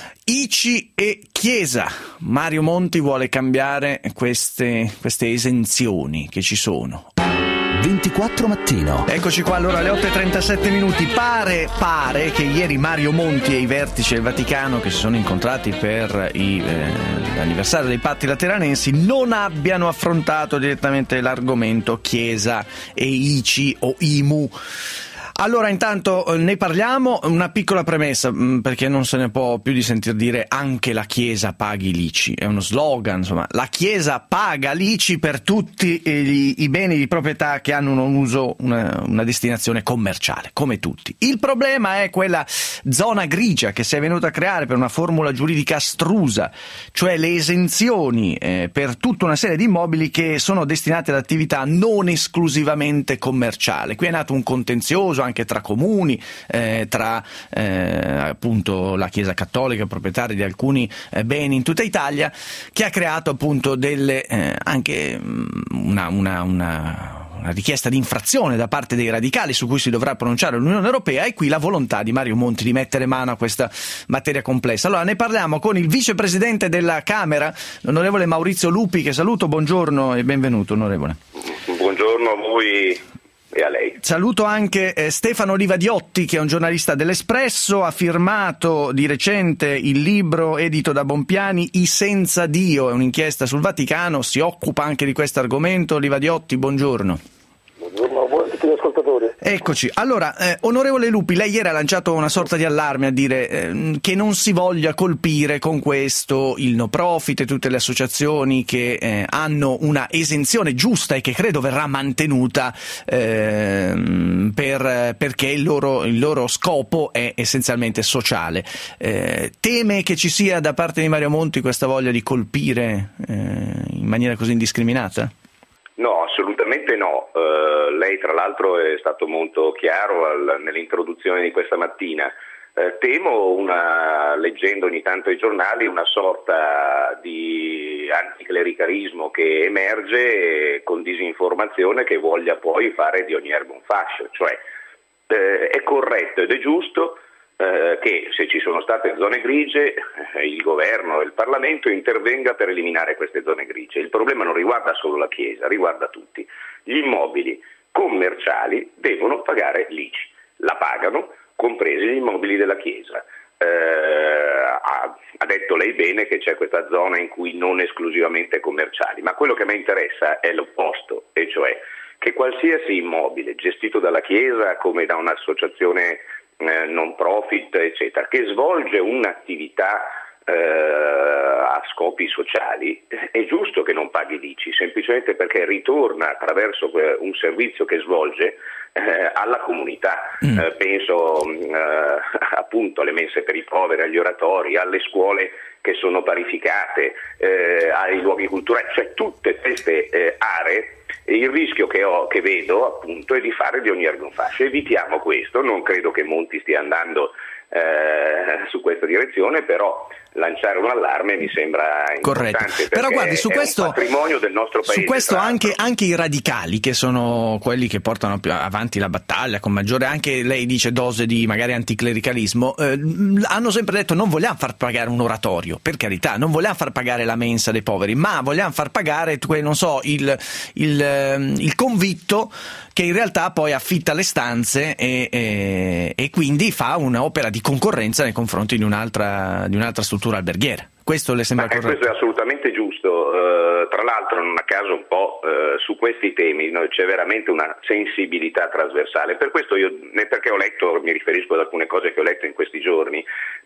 I C I e Chiesa. Mario Monti vuole cambiare queste, queste esenzioni che ci sono. ventiquattro mattino. Eccoci qua, allora alle otto e trentasette minuti. Pare, pare che ieri Mario Monti e i vertici del Vaticano che si sono incontrati per i, eh, l'anniversario dei Patti Lateranensi non abbiano affrontato direttamente l'argomento Chiesa e I C I o I M U. Allora, intanto eh, ne parliamo, una piccola premessa, mh, perché non se ne può più di sentir dire anche la Chiesa paghi l'I C I, è uno slogan, insomma, la Chiesa paga l'I C I per tutti gli, i beni di proprietà che hanno un uso, una, una destinazione commerciale, come tutti. Il problema è quella zona grigia che si è venuta a creare per una formula giuridica astrusa, cioè le esenzioni eh, per tutta una serie di immobili che sono destinati ad attività non esclusivamente commerciale. Qui è nato un contenzioso anche tra comuni, eh, tra eh, appunto la Chiesa Cattolica, proprietaria di alcuni eh, beni in tutta Italia, che ha creato appunto delle eh, anche una, una, una, una richiesta di infrazione da parte dei radicali su cui si dovrà pronunciare l'Unione Europea, e qui la volontà di Mario Monti di mettere mano a questa materia complessa. Allora ne parliamo con il vicepresidente della Camera, l'onorevole Maurizio Lupi, che saluto, buongiorno e benvenuto onorevole. Buongiorno a voi e a lei. Saluto anche eh, Stefano Livadiotti, che è un giornalista dell'Espresso, ha firmato di recente il libro edito da Bompiani I senza Dio, è un'inchiesta sul Vaticano, si occupa anche di questo argomento. Livadiotti, buongiorno. Buongiorno a voi e a tutti gli ascoltatori. Eccoci, allora, eh, onorevole Lupi, lei ieri ha lanciato una sorta di allarme a dire eh, che non si voglia colpire con questo il no profit e tutte le associazioni che eh, hanno una esenzione giusta e che credo verrà mantenuta eh, per, perché il loro, il loro scopo è essenzialmente sociale. Eh, teme che ci sia da parte di Mario Monti questa voglia di colpire eh, in maniera così indiscriminata? No, assolutamente no. Uh, lei tra l'altro è stato molto chiaro al, nell'introduzione di questa mattina. Uh, temo, una, leggendo ogni tanto i giornali, una sorta di anticlericarismo che emerge con disinformazione che voglia poi fare di ogni erba un fascio. Cioè uh, è corretto ed è giusto eh, che se ci sono state zone grigie eh, il governo e il Parlamento intervenga per eliminare queste zone grigie. Il problema non riguarda solo la Chiesa, riguarda tutti. Gli immobili commerciali devono pagare l'I C I, la pagano, compresi gli immobili della Chiesa. Eh, ha, ha detto lei bene che c'è questa zona in cui non esclusivamente commerciali, ma quello che mi interessa è l'opposto, e cioè che qualsiasi immobile gestito dalla Chiesa come da un'associazione eh, non profit eccetera, che svolge un'attività eh, a scopi sociali, è giusto che non paghi l'I C I, semplicemente perché ritorna attraverso un servizio che svolge eh, alla comunità. Mm. Eh, penso eh, appunto alle mense per i poveri, agli oratori, alle scuole che sono parificate, eh, ai luoghi culturali, cioè tutte queste eh, aree. Il rischio che, ho, che vedo appunto è di fare di ogni erba un fascio. Evitiamo questo, non credo che Monti stia andando eh, su questa direzione, però lanciare un allarme mi sembra importante. Corretto. Però guardi, su è questo, un patrimonio del nostro paese. Su questo anche, anche i radicali, che sono quelli che portano più avanti la battaglia con maggiore, anche lei dice, dose di magari anticlericalismo, eh, hanno sempre detto non vogliamo far pagare un oratorio, per carità, non vogliamo far pagare la mensa dei poveri, ma vogliamo far pagare, non so, il, il, il convitto che in realtà poi affitta le stanze e, e, e quindi fa un'opera di concorrenza nei confronti di un'altra, di un'altra struttura alberghiera. Questo le sembra Ma corretto? Questo è assolutamente giusto. Uh, tra l'altro, non a caso un po' uh, su questi temi no, c'è veramente una sensibilità trasversale. Per questo io, né perché ho letto, mi riferisco ad alcune cose che ho letto in questi giorni,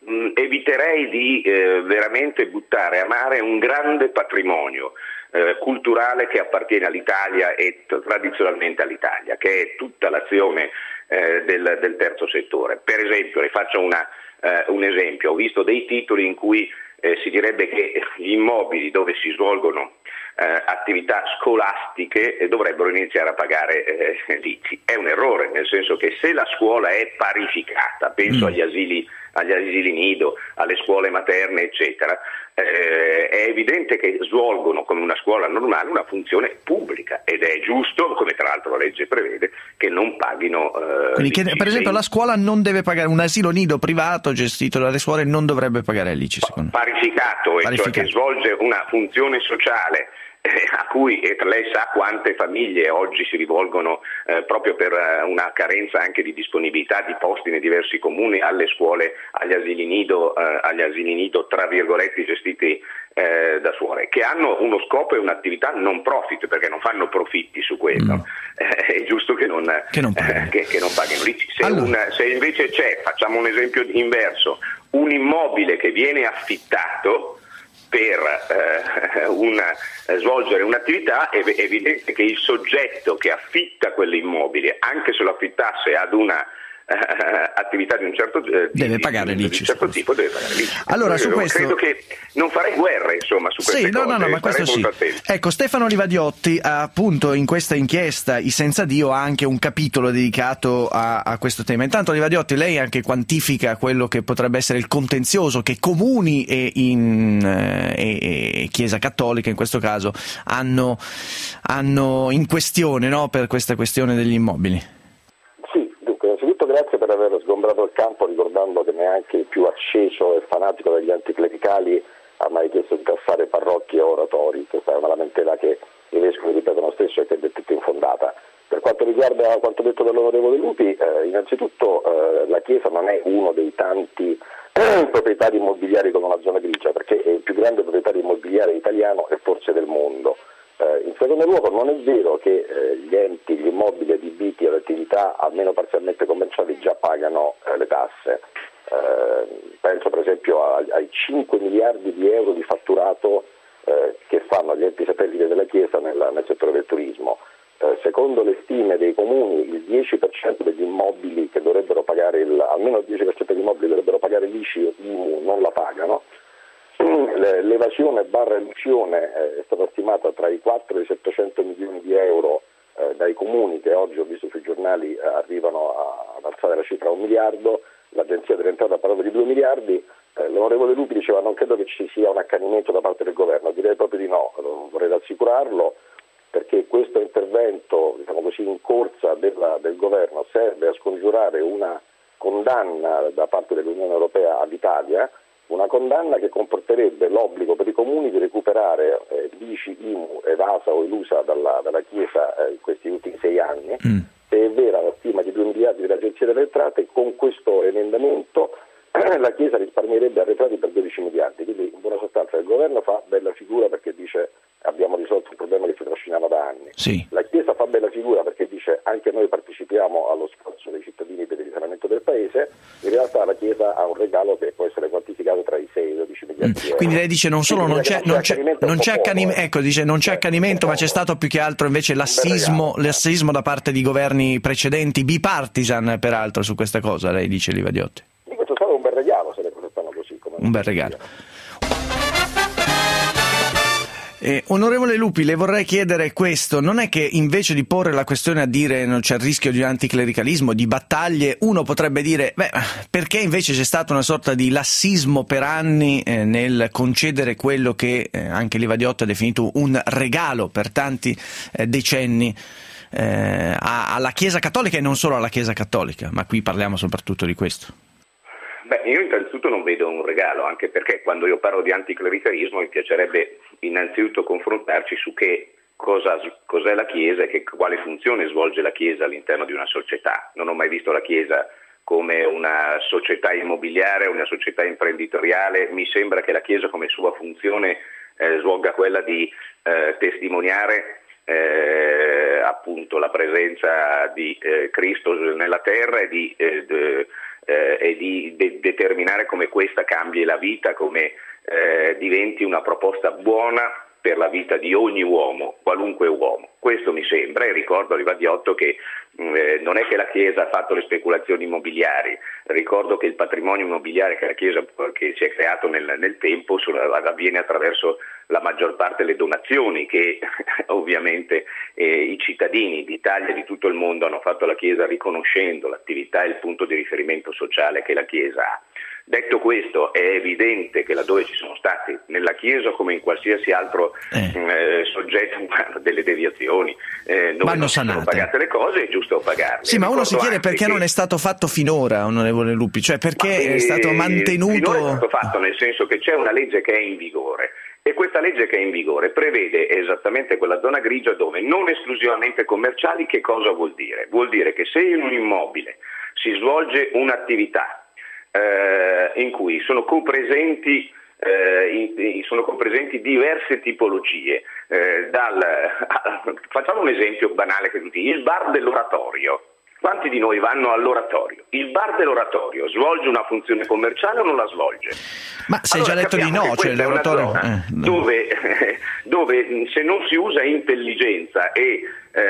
mh, eviterei di eh, veramente buttare a mare un grande patrimonio eh, culturale che appartiene all'Italia e t- tradizionalmente all'Italia, che è tutta l'azione eh, del, del terzo settore. Per esempio, le faccio una, eh, un esempio, ho visto dei titoli in cui eh, si direbbe che gli immobili dove si svolgono Eh, attività scolastiche eh, dovrebbero iniziare a pagare eh, l'I C I. È un errore, nel senso che se la scuola è parificata, penso mm. agli asili, agli asili nido, alle scuole materne, eccetera, eh, è evidente che svolgono come una scuola normale una funzione pubblica ed è giusto, come tra l'altro la legge prevede, che non paghino eh, Quindi che, l'I C I. per esempio la scuola non deve pagare, un asilo nido privato gestito dalle scuole non dovrebbe pagare l'I C I, secondo me. Parificato, e Parificato. cioè che svolge una funzione sociale a cui eh, lei sa quante famiglie oggi si rivolgono eh, proprio per eh, una carenza anche di disponibilità di posti nei diversi comuni alle scuole, agli asili nido, eh, agli asili nido tra virgolette gestiti eh, da suore, che hanno uno scopo e un'attività non profit, perché non fanno profitti su quello. Mm. Eh, è giusto che non, che non paghino, eh, che, che non paghino l'I C I. Se, allora. un, se invece c'è, facciamo un esempio inverso, un immobile che viene affittato per eh, una, eh, svolgere un'attività, è evidente che il soggetto che affitta quell'immobile, anche se lo affittasse ad una eh, attività di un certo, eh, deve di, pagare di, l'I C I, di certo tipo, deve pagare l'I C I. Allora, su Io questo credo che non farei guerra, insomma, su queste sì, no, cose. no, no, ma questo sì. Ecco, Stefano Livadiotti ha appunto in questa inchiesta I Senza Dio ha anche un capitolo dedicato a, a questo tema. Intanto Livadiotti, lei anche quantifica quello che potrebbe essere il contenzioso che comuni e, in, eh, e, e Chiesa Cattolica in questo caso hanno, hanno in questione, no, per questa questione degli immobili. Grazie per aver sgombrato il campo, ricordando che neanche il più acceso e fanatico degli anticlericali ha mai chiesto di tassare parrocchie o oratori. Questa è una lamentela che i vescovi ripetono spesso e che è del tutto infondata. Per quanto riguarda quanto detto dall'onorevole Lupi, eh, innanzitutto eh, la Chiesa non è uno dei tanti eh, proprietari immobiliari con una zona grigia, perché è il più grande proprietario immobiliare italiano e forse del mondo. Eh, in secondo luogo non è vero che eh, gli enti, gli immobili adibiti ad attività almeno parzialmente commerciali già pagano eh, le tasse. Eh, penso per esempio a, ai cinque miliardi di euro di fatturato eh, che fanno gli enti satelliti della Chiesa nel, nel settore del turismo. Eh, secondo le stime dei comuni il dieci per cento degli immobili che dovrebbero pagare, il, almeno il dieci per cento degli immobili dovrebbero pagare l'I C I o I M U non la pagano. L'evasione barra elusione è stata stimata tra i quattro e i settecento milioni di euro eh, dai comuni, che oggi ho visto sui giornali eh, arrivano a, ad alzare la cifra a un miliardo. L'Agenzia delle Entrate ha parlato di due miliardi. Eh, l'onorevole Lupi diceva non credo che ci sia un accanimento da parte del governo, direi proprio di no, vorrei rassicurarlo, perché questo intervento, diciamo così, in corsa della, del governo serve a scongiurare una condanna da parte dell'Unione Europea all'Italia, una condanna che comporterebbe l'obbligo per i comuni di recuperare eh, l'I C I, I M U evasa o elusa dalla, dalla Chiesa eh, in questi ultimi sei anni. Mm. Se è vera la stima di due miliardi dell'Agenzia delle Entrate, con questo emendamento eh, la Chiesa risparmierebbe arretrati per dodici miliardi. Quindi in buona sostanza il governo fa bella figura perché dice abbiamo risolto un problema che si trascinava da anni. Sì. La Chiesa fa bella figura perché dice anche noi partecipiamo allo sforzo dei cittadini per il risanamento del Paese. In realtà la Chiesa ha un regalo che può essere quantificato tra i sei e i dodici miliardi di euro. Quindi lei dice non solo non c'è, non c'è, non c'è accanimento, ecco, dice non c'è accanimento, ma c'è stato più che altro invece lassismo, lassismo da parte di governi precedenti, bipartisan peraltro su questa cosa, lei dice Livadiotti. Di questo è stato un bel regalo, se le cose stanno così. Come un bel regalo. Eh, onorevole Lupi, le vorrei chiedere questo: non è che invece di porre la questione a dire non c'è il rischio di un anticlericalismo, di battaglie, uno potrebbe dire beh, perché invece c'è stato una sorta di lassismo per anni eh, nel concedere quello che eh, anche Livadiotti ha definito un regalo per tanti eh, decenni eh, alla Chiesa Cattolica, e non solo alla Chiesa Cattolica, ma qui parliamo soprattutto di questo. Beh, io innanzitutto non vedo un regalo, anche perché quando io parlo di anticlericalismo mi piacerebbe innanzitutto confrontarci su che cosa, cos'è la Chiesa e che, quale funzione svolge la Chiesa all'interno di una società. Non ho mai visto la Chiesa come una società immobiliare, una società imprenditoriale. Mi sembra che la Chiesa come sua funzione eh, svolga quella di eh, testimoniare eh, appunto la presenza di eh, Cristo nella terra e di eh, de, eh, e di de- determinare come questa cambi la vita, come eh, diventi una proposta buona per la vita di ogni uomo, qualunque uomo. Questo mi sembra, e ricordo a Livadiotto che eh, non è che la Chiesa ha fatto le speculazioni immobiliari, ricordo che il patrimonio immobiliare che la Chiesa che si è creato nel, nel tempo avviene attraverso la maggior parte delle donazioni che ovviamente eh, i cittadini d'Italia e di tutto il mondo hanno fatto alla Chiesa, riconoscendo l'attività e il punto di riferimento sociale che la Chiesa ha. Detto questo, è evidente che laddove ci sono stati, nella Chiesa come in qualsiasi altro eh. Eh, soggetto umano, delle deviazioni, eh, dove vanno non sanate. sono pagate le cose, è giusto pagarle. Sì, ma uno si chiede perché che... non è stato fatto finora, onorevole Lupi, cioè perché ma, è stato mantenuto... Finora è stato fatto nel senso che c'è una legge che è in vigore. E questa legge che è in vigore prevede esattamente quella zona grigia dove non esclusivamente commerciali. Che cosa vuol dire? Vuol dire che se in un immobile si svolge un'attività eh, in cui sono copresenti eh, in, in, sono copresenti diverse tipologie, eh, dal, facciamo un esempio banale che tutti, il bar dell'oratorio. Quanti di noi vanno all'oratorio? Il bar dell'oratorio svolge una funzione commerciale o non la svolge? Ma si è allora, già detto di no, cioè l'oratorio... Eh, dove, dove se non si usa intelligenza e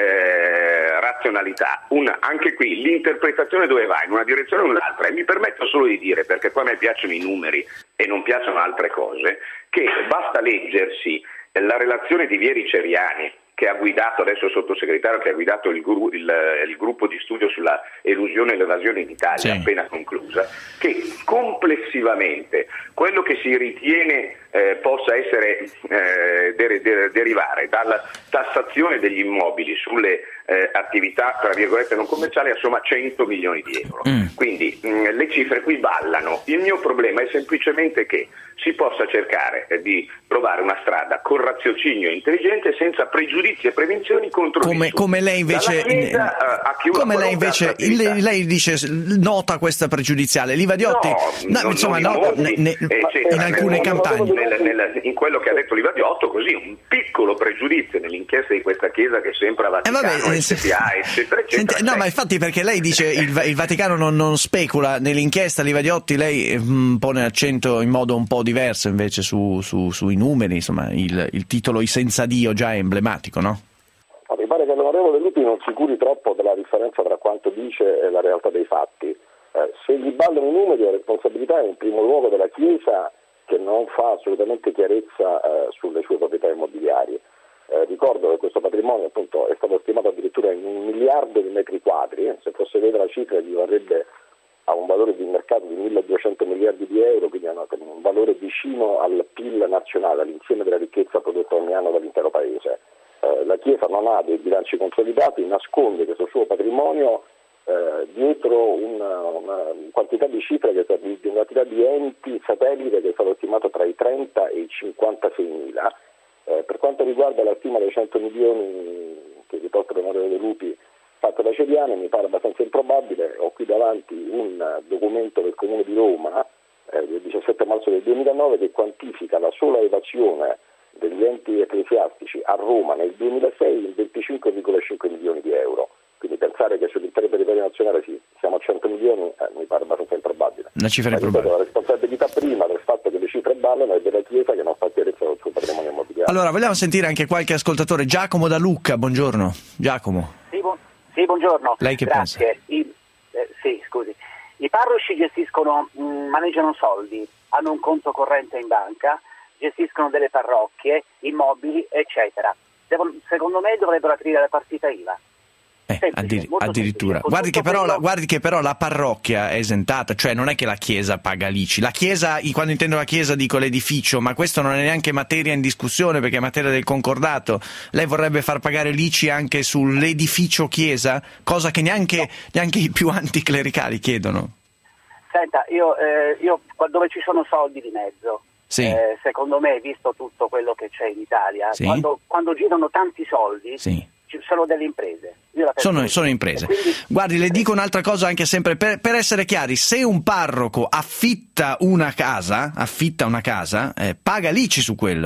eh, razionalità, una, anche qui l'interpretazione dove va, in una direzione o in un'altra, e mi permetto solo di dire, perché poi a me piacciono i numeri e non piacciono altre cose, che basta leggersi la relazione di Vieri Ceriani, che ha guidato, adesso il sottosegretario, che ha guidato il, gru, il, il gruppo di studio sulla elusione e l'evasione in Italia, sì. appena conclusa, che complessivamente quello che si ritiene eh, possa essere eh, der, der, derivare dalla tassazione degli immobili sulle eh, attività tra virgolette non commerciali assomma cento milioni di euro. Mm. Quindi mh, le cifre qui ballano. Il mio problema è semplicemente che si possa cercare eh, di trovare una strada con raziocinio intelligente senza pregiudizi e prevenzioni contro come, come lei invece Chiesa, uh, come lei invece lei, lei dice nota questa pregiuziale Livadiotti no, no, insomma no, molti, ne, eccetera, in alcune nel, campagne nel, nel, in quello che ha detto Livadiotto, così un piccolo pregiudizio nell'inchiesta di questa Chiesa che sembra Vaticano, eh vabbè, S P A, eccetera, eccetera. Senti, no, ma infatti perché lei dice il, il Vaticano non, non specula nell'inchiesta, Livadiotti lei mh, pone accento in modo un po' diverso invece su, su, sui numeri, insomma il, il titolo I senza Dio già è emblematico, no? Ma mi pare che l'onorevole Lupi non si curi troppo della differenza tra quanto dice e la realtà dei fatti. Eh, se gli ballano i numeri, la responsabilità è in primo luogo della Chiesa, che non fa assolutamente chiarezza eh, sulle sue proprietà immobiliari. Eh, ricordo che questo patrimonio appunto è stato stimato addirittura in un miliardo di metri quadri, se fosse vera la cifra equivarrebbe a un valore di mercato di milleduecento miliardi di euro, quindi a un valore vicino al P I L nazionale, all'insieme della ricchezza prodotta ogni anno dall'intero paese. Eh, la Chiesa non ha dei bilanci consolidati, nasconde questo suo patrimonio eh, dietro una, una quantità di cifre, che, di, di una quantità di enti satellite che è stato stimato tra i trenta e i cinquantaseimila. Eh, per quanto riguarda la stima dei cento milioni che riporta l'onorevole Lupi fatta da Ceriani, mi pare abbastanza improbabile. Ho qui davanti un documento del Comune di Roma eh, del diciassette marzo del duemilanove che quantifica la sola evasione degli enti ecclesiastici a Roma nel duemilasei in venticinque virgola cinque milioni di euro. Quindi pensare che sull'intero territorio nazionale sì, siamo a cento milioni eh, mi pare abbastanza improbabile. Una cifra improbabile. La responsabilità prima del fatto che le cifre ballano è della Chiesa, che non fa chiarezza sul suo patrimonio immobiliare. Allora, vogliamo sentire anche qualche ascoltatore. Giacomo da Lucca, buongiorno. Giacomo. Sì, bu- sì buongiorno. Lei che Grazie. pensa? I, eh, sì, scusi. I parroci gestiscono, mh, maneggiano soldi, hanno un conto corrente in banca, gestiscono delle parrocchie, immobili, eccetera. Devono, secondo me dovrebbero aprire la partita I V A. Eh, semplice, addir- addirittura semplice. guardi che, però, quello... la, guardi che però la parrocchia è esentata, cioè non è che la Chiesa paga l'I C I. La Chiesa, quando intendo la Chiesa dico l'edificio, ma questo non è neanche materia in discussione perché è materia del concordato. Lei vorrebbe far pagare l'I C I anche sull'edificio Chiesa, cosa che neanche, no. neanche i più anticlericali chiedono. Senta, io, eh, io dove ci sono soldi di mezzo, sì. eh, secondo me, visto tutto quello che c'è in Italia, sì. quando, quando girano tanti soldi, sì. ci sono delle imprese. Sono, sono imprese. Quindi... Guardi, le dico un'altra cosa anche sempre per, per essere chiari: se un parroco affitta una casa, affitta una casa, eh, paga l'I C I su quello, eh.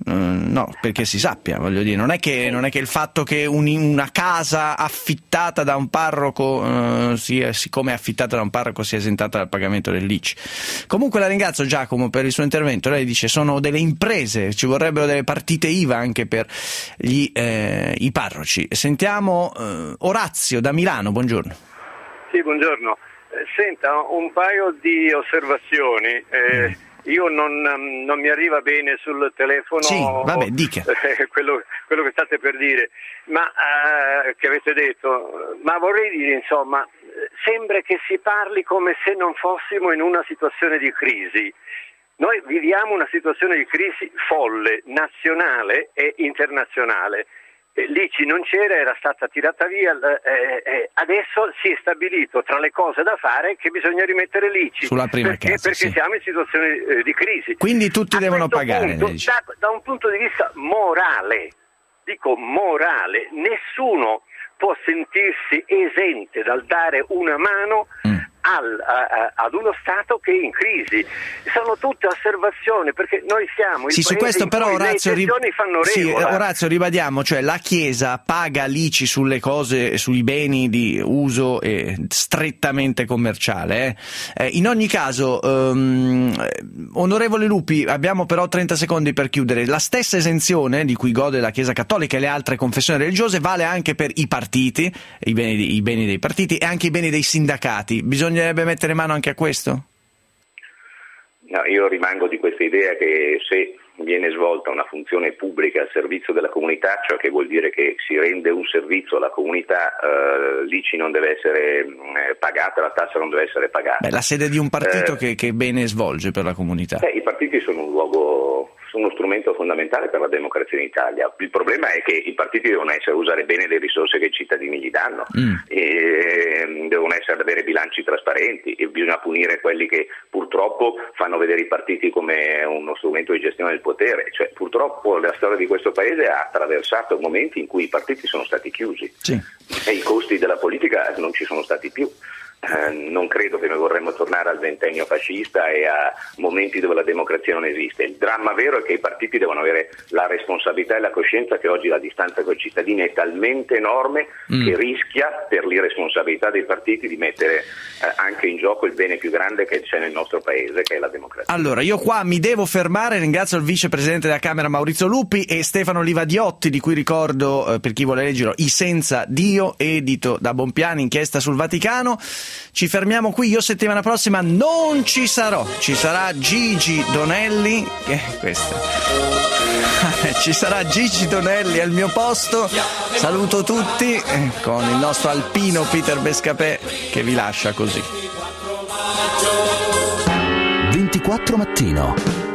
No, perché si sappia, voglio dire, non è che, non è che il fatto che un, una casa affittata da un parroco, eh, sia, siccome è affittata da un parroco, sia esentata dal pagamento dell'I C I. Comunque la ringrazio, Giacomo, per il suo intervento. Lei dice sono delle imprese, ci vorrebbero delle partite I V A anche per gli, eh, i parroci. Sentiamo eh, Orazio da Milano, buongiorno. Sì, buongiorno. Eh, senta, un paio di osservazioni. Eh, mm. Io non, non mi arriva bene sul telefono sì, vabbè, dica. Eh, quello, quello che state per dire, ma eh, che avete detto, ma vorrei dire, insomma, sembra che si parli come se non fossimo in una situazione di crisi. Noi viviamo una situazione di crisi folle, nazionale e internazionale. L'I C I non c'era, era stata tirata via, eh, eh, adesso si è stabilito tra le cose da fare che bisogna rimettere l'I C I sulla prima perché, casa, perché sì. siamo in situazione eh, di crisi. Quindi tutti A devono pagare. Punto, da, da un punto di vista morale, dico morale, nessuno può sentirsi esente dal dare una mano mm. Al, a, ad uno Stato che è in crisi. Sono tutte osservazioni, perché noi siamo il sì, paese su questo in però cui Orazio, le eccezioni fanno sì, regola. Orazio, ribadiamo, cioè la Chiesa paga l'I C I sulle cose, sui beni di uso eh, strettamente commerciale. Eh. Eh, in ogni caso, um, onorevole Lupi, abbiamo però trenta secondi per chiudere. La stessa esenzione di cui gode la Chiesa Cattolica e le altre confessioni religiose vale anche per i partiti, i beni, i beni dei partiti e anche i beni dei sindacati. Bisogna Bisognerebbe mettere mano anche a questo? No, io rimango di questa idea che se viene svolta una funzione pubblica al servizio della comunità, ciò che vuol dire che si rende un servizio alla comunità, eh, l'I C I non deve essere eh, pagata, la tassa non deve essere pagata. Beh, la sede di un partito eh, che, che bene svolge per la comunità? Beh, i partiti sono un luogo, sono uno strumento fondamentale per la democrazia in Italia. Il problema è che i partiti devono essere usare bene le risorse che i cittadini gli danno, mm. e devono essere avere bilanci trasparenti e bisogna punire quelli che purtroppo fanno vedere i partiti come uno strumento di gestione del potere. Cioè, purtroppo la storia di questo paese ha attraversato momenti in cui i partiti sono stati chiusi sì. e i costi della politica non ci sono stati più. Eh, non credo che noi vorremmo tornare al ventennio fascista e a momenti dove la democrazia non esiste. Il dramma vero è che i partiti devono avere la responsabilità e la coscienza che oggi la distanza con i cittadini è talmente enorme mm. che rischia, per l'irresponsabilità dei partiti, di mettere eh, anche in gioco il bene più grande che c'è nel nostro paese, che è la democrazia. Allora, io qua mi devo fermare, ringrazio il vicepresidente della Camera Maurizio Lupi e Stefano Livadiotti, di cui ricordo, eh, per chi vuole leggerlo, I Senza Dio, edito da Bompiani, inchiesta sul Vaticano. Ci fermiamo qui, io settimana prossima non ci sarò, ci sarà Gigi Donelli, che questa ci sarà Gigi Donelli al mio posto. Saluto tutti eh, con il nostro alpino Peter Bescapè che vi lascia così. ventiquattro mattino.